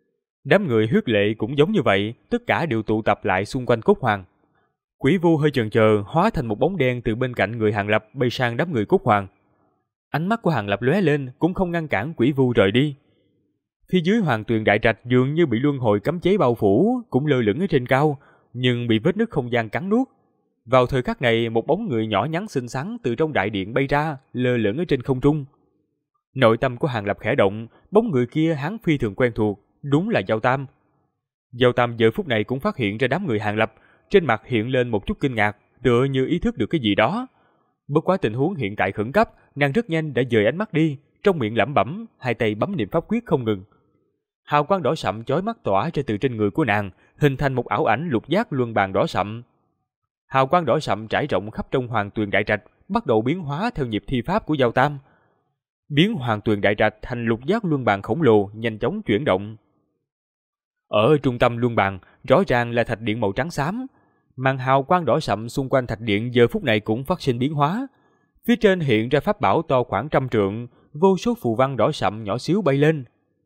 Đám người Huyết Lệ cũng giống như vậy, tất cả đều tụ tập lại xung quanh Cốt Hoàng. Quỷ Vu hơi chần chờ, hóa thành một bóng đen từ bên cạnh người Hàng Lập bay sang đám người Cốt Hoàng. Ánh mắt của Hàng Lập lóe lên, cũng không ngăn cản Quỷ Vu rời đi. Phía dưới Hoàng Tuyền Đại Trạch dường như bị luân hồi cấm chế bao phủ, cũng lơ lửng ở trên cao, nhưng bị vết nứt không gian cắn nuốt. Vào thời khắc này, một bóng người nhỏ nhắn xinh xắn từ trong đại điện bay ra, lơ lửng ở trên không trung. Nội tâm của Hàng Lập khẽ động, bóng người kia hắn phi thường quen thuộc, đúng là Giao Tam. Giao Tam giờ phút này cũng phát hiện ra đám người Hàng Lập, trên mặt hiện lên một chút kinh ngạc, tựa như ý thức được cái gì đó. Bất quá tình huống hiện tại khẩn cấp, nàng rất nhanh đã dời ánh mắt đi, trong miệng lẩm bẩm, hai tay bấm niệm pháp quyết không ngừng. Hào quang đỏ sậm chói mắt tỏa ra từ trên người của nàng, hình thành một ảo ảnh lục giác luân bàn đỏ sậm. Hào quang đỏ sậm trải rộng khắp trong Hoàng Tuyền Đại Trạch, bắt đầu biến hóa theo nhịp thi pháp của Giao Tam. Biến Hoàng Tuyền Đại Trạch thành lục giác luân bàn khổng lồ, nhanh chóng chuyển động. Ở trung tâm luân bàn, rõ ràng là thạch điện màu trắng xám. Màn hào quang đỏ sậm xung quanh thạch điện giờ phút này cũng phát sinh biến hóa. Phía trên hiện ra pháp bảo to khoảng 100 trượng, vô số phù văn đỏ sậm nhỏ xíu bay lên.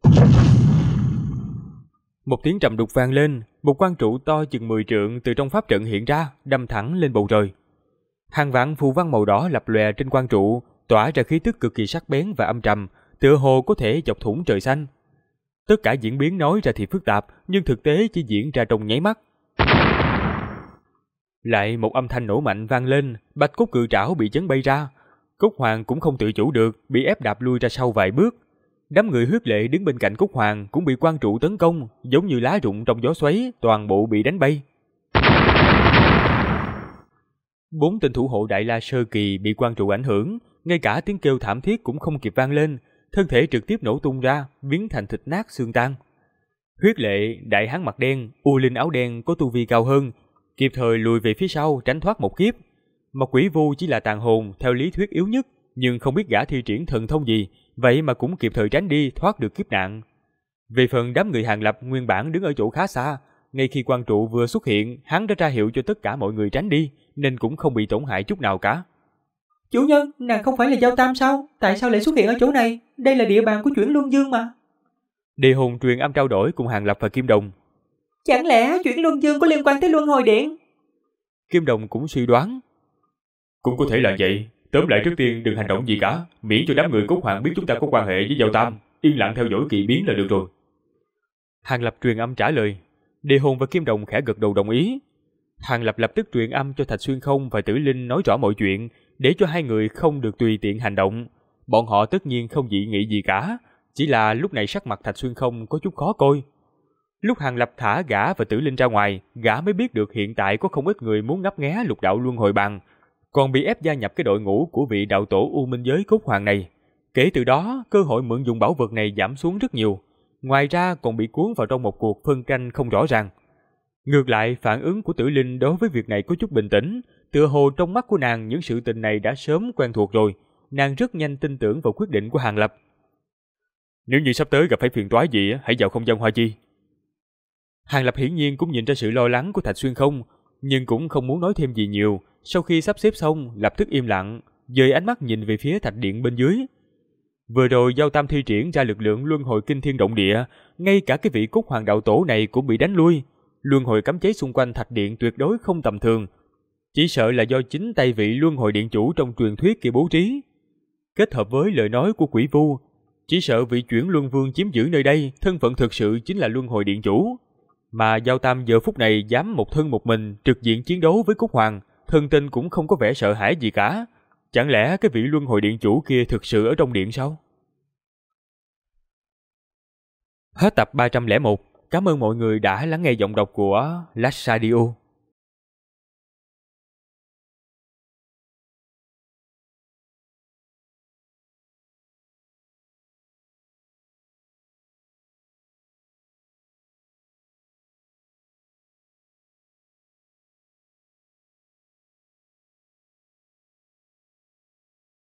Một tiếng trầm đục vang lên, một quan trụ to chừng 10 trượng từ trong pháp trận hiện ra, đâm thẳng lên bầu trời. Hàng vạn phù văn màu đỏ lập lòe trên quan trụ, tỏa ra khí tức cực kỳ sắc bén và âm trầm, tựa hồ có thể chọc thủng trời xanh. Tất cả diễn biến nói ra thì phức tạp, nhưng thực tế chỉ diễn ra trong nháy mắt. Lại một âm thanh nổ mạnh vang lên, bạch cốt cự trảo bị chấn bay ra. Cốt Hoàng cũng không tự chủ được, bị ép đạp lui ra sau vài bước. Đám người Huyết Lệ đứng bên cạnh Cốt Hoàng cũng bị quan trụ tấn công, giống như lá rụng trong gió xoáy, toàn bộ bị đánh bay. 4 tên thủ hộ Đại La Sơ Kỳ bị quan trụ ảnh hưởng, ngay cả tiếng kêu thảm thiết cũng không kịp vang lên, thân thể trực tiếp nổ tung ra, biến thành thịt nát xương tan. Huyết Lệ, đại hán mặt đen, U Linh áo đen có tu vi cao hơn, kịp thời lùi về phía sau tránh thoát một kiếp. Mà Quỷ Vu chỉ là tàn hồn theo lý thuyết yếu nhất, nhưng không biết gã thi triển thần thông gì, vậy mà cũng kịp thời tránh đi thoát được kiếp nạn. Về phần đám người Hàng Lập nguyên bản đứng ở chỗ khá xa, ngay khi quan trụ vừa xuất hiện, hắn đã ra hiệu cho tất cả mọi người tránh đi, nên cũng không bị tổn hại chút nào cả. Chủ nhân, nàng không phải là Giao Tam sao? Tại sao lại xuất hiện ở chỗ này? Đây là địa bàn của Chuyển Luân Dương mà. Địa hồn truyền âm trao đổi cùng Hàng Lập và Kim Đồng. Chẳng lẽ Chuyển Luân Dương có liên quan tới Luân Hồi Điện? Kim Đồng cũng suy đoán. Cũng có thể là vậy. Tóm lại trước tiên đừng hành động gì cả, miễn cho đám người Cốt Hoàng biết chúng ta có quan hệ với Giao Tam, yên lặng theo dõi kỳ biến là được rồi. Hàng Lập truyền âm trả lời. Địa hồn và Kim Đồng khẽ gật đầu đồng ý. Hàng Lập lập tức truyền âm cho Thạch Xuyên Không và Tử Linh nói rõ mọi chuyện, để cho hai người không được tùy tiện hành động. Bọn họ tất nhiên không dị nghị gì cả, chỉ là lúc này sắc mặt Thạch Xuyên Không có chút khó coi. Lúc Hàng Lập thả gã và Tử Linh ra ngoài, gã mới biết được hiện tại có không ít người muốn ngấp nghé lục đạo luân hồi bàn, còn bị ép gia nhập cái đội ngũ của vị đạo tổ U Minh Giới Cốt Hoàng này. Kể từ đó, cơ hội mượn dùng bảo vật này giảm xuống rất nhiều. Ngoài ra còn bị cuốn vào trong một cuộc phân tranh không rõ ràng. Ngược lại, phản ứng của Tử Linh đối với việc này có chút bình tĩnh, tựa hồ trong mắt của nàng những sự tình này đã sớm quen thuộc rồi. Nàng rất nhanh tin tưởng vào quyết định của Hàng Lập. Nếu như sắp tới gặp phải phiền toái gì, hãy vào không gian Hoa Chi. Hàng Lập hiển nhiên cũng nhìn ra sự lo lắng của Thạch Xuyên Không, nhưng cũng không muốn nói thêm gì nhiều. Sau khi sắp xếp xong, lập tức im lặng, dời ánh mắt nhìn về phía thạch điện bên dưới. Vừa rồi Giao Tam thi triển ra lực lượng luân hồi kinh thiên động địa, ngay cả cái vị Cốt Hoàng đạo tổ này cũng bị đánh lui. Luân hồi cấm chế xung quanh thạch điện tuyệt đối không tầm thường, chỉ sợ là do chính tay vị luân hồi điện chủ trong truyền thuyết kia bố trí. Kết hợp với lời nói của Quỷ Vu, chỉ sợ vị chuyển luân vương chiếm giữ nơi đây thân phận thực sự chính là luân hồi điện chủ. Mà Giao Tam giờ phút này dám một thân một mình trực diện chiến đấu với Cốt Hoàng, thân tình cũng không có vẻ sợ hãi gì cả. Chẳng lẽ cái vị luân hồi điện chủ kia thực sự ở trong điện sao? Hết tập 301. Cảm ơn mọi người đã lắng nghe giọng đọc của Lách Radio.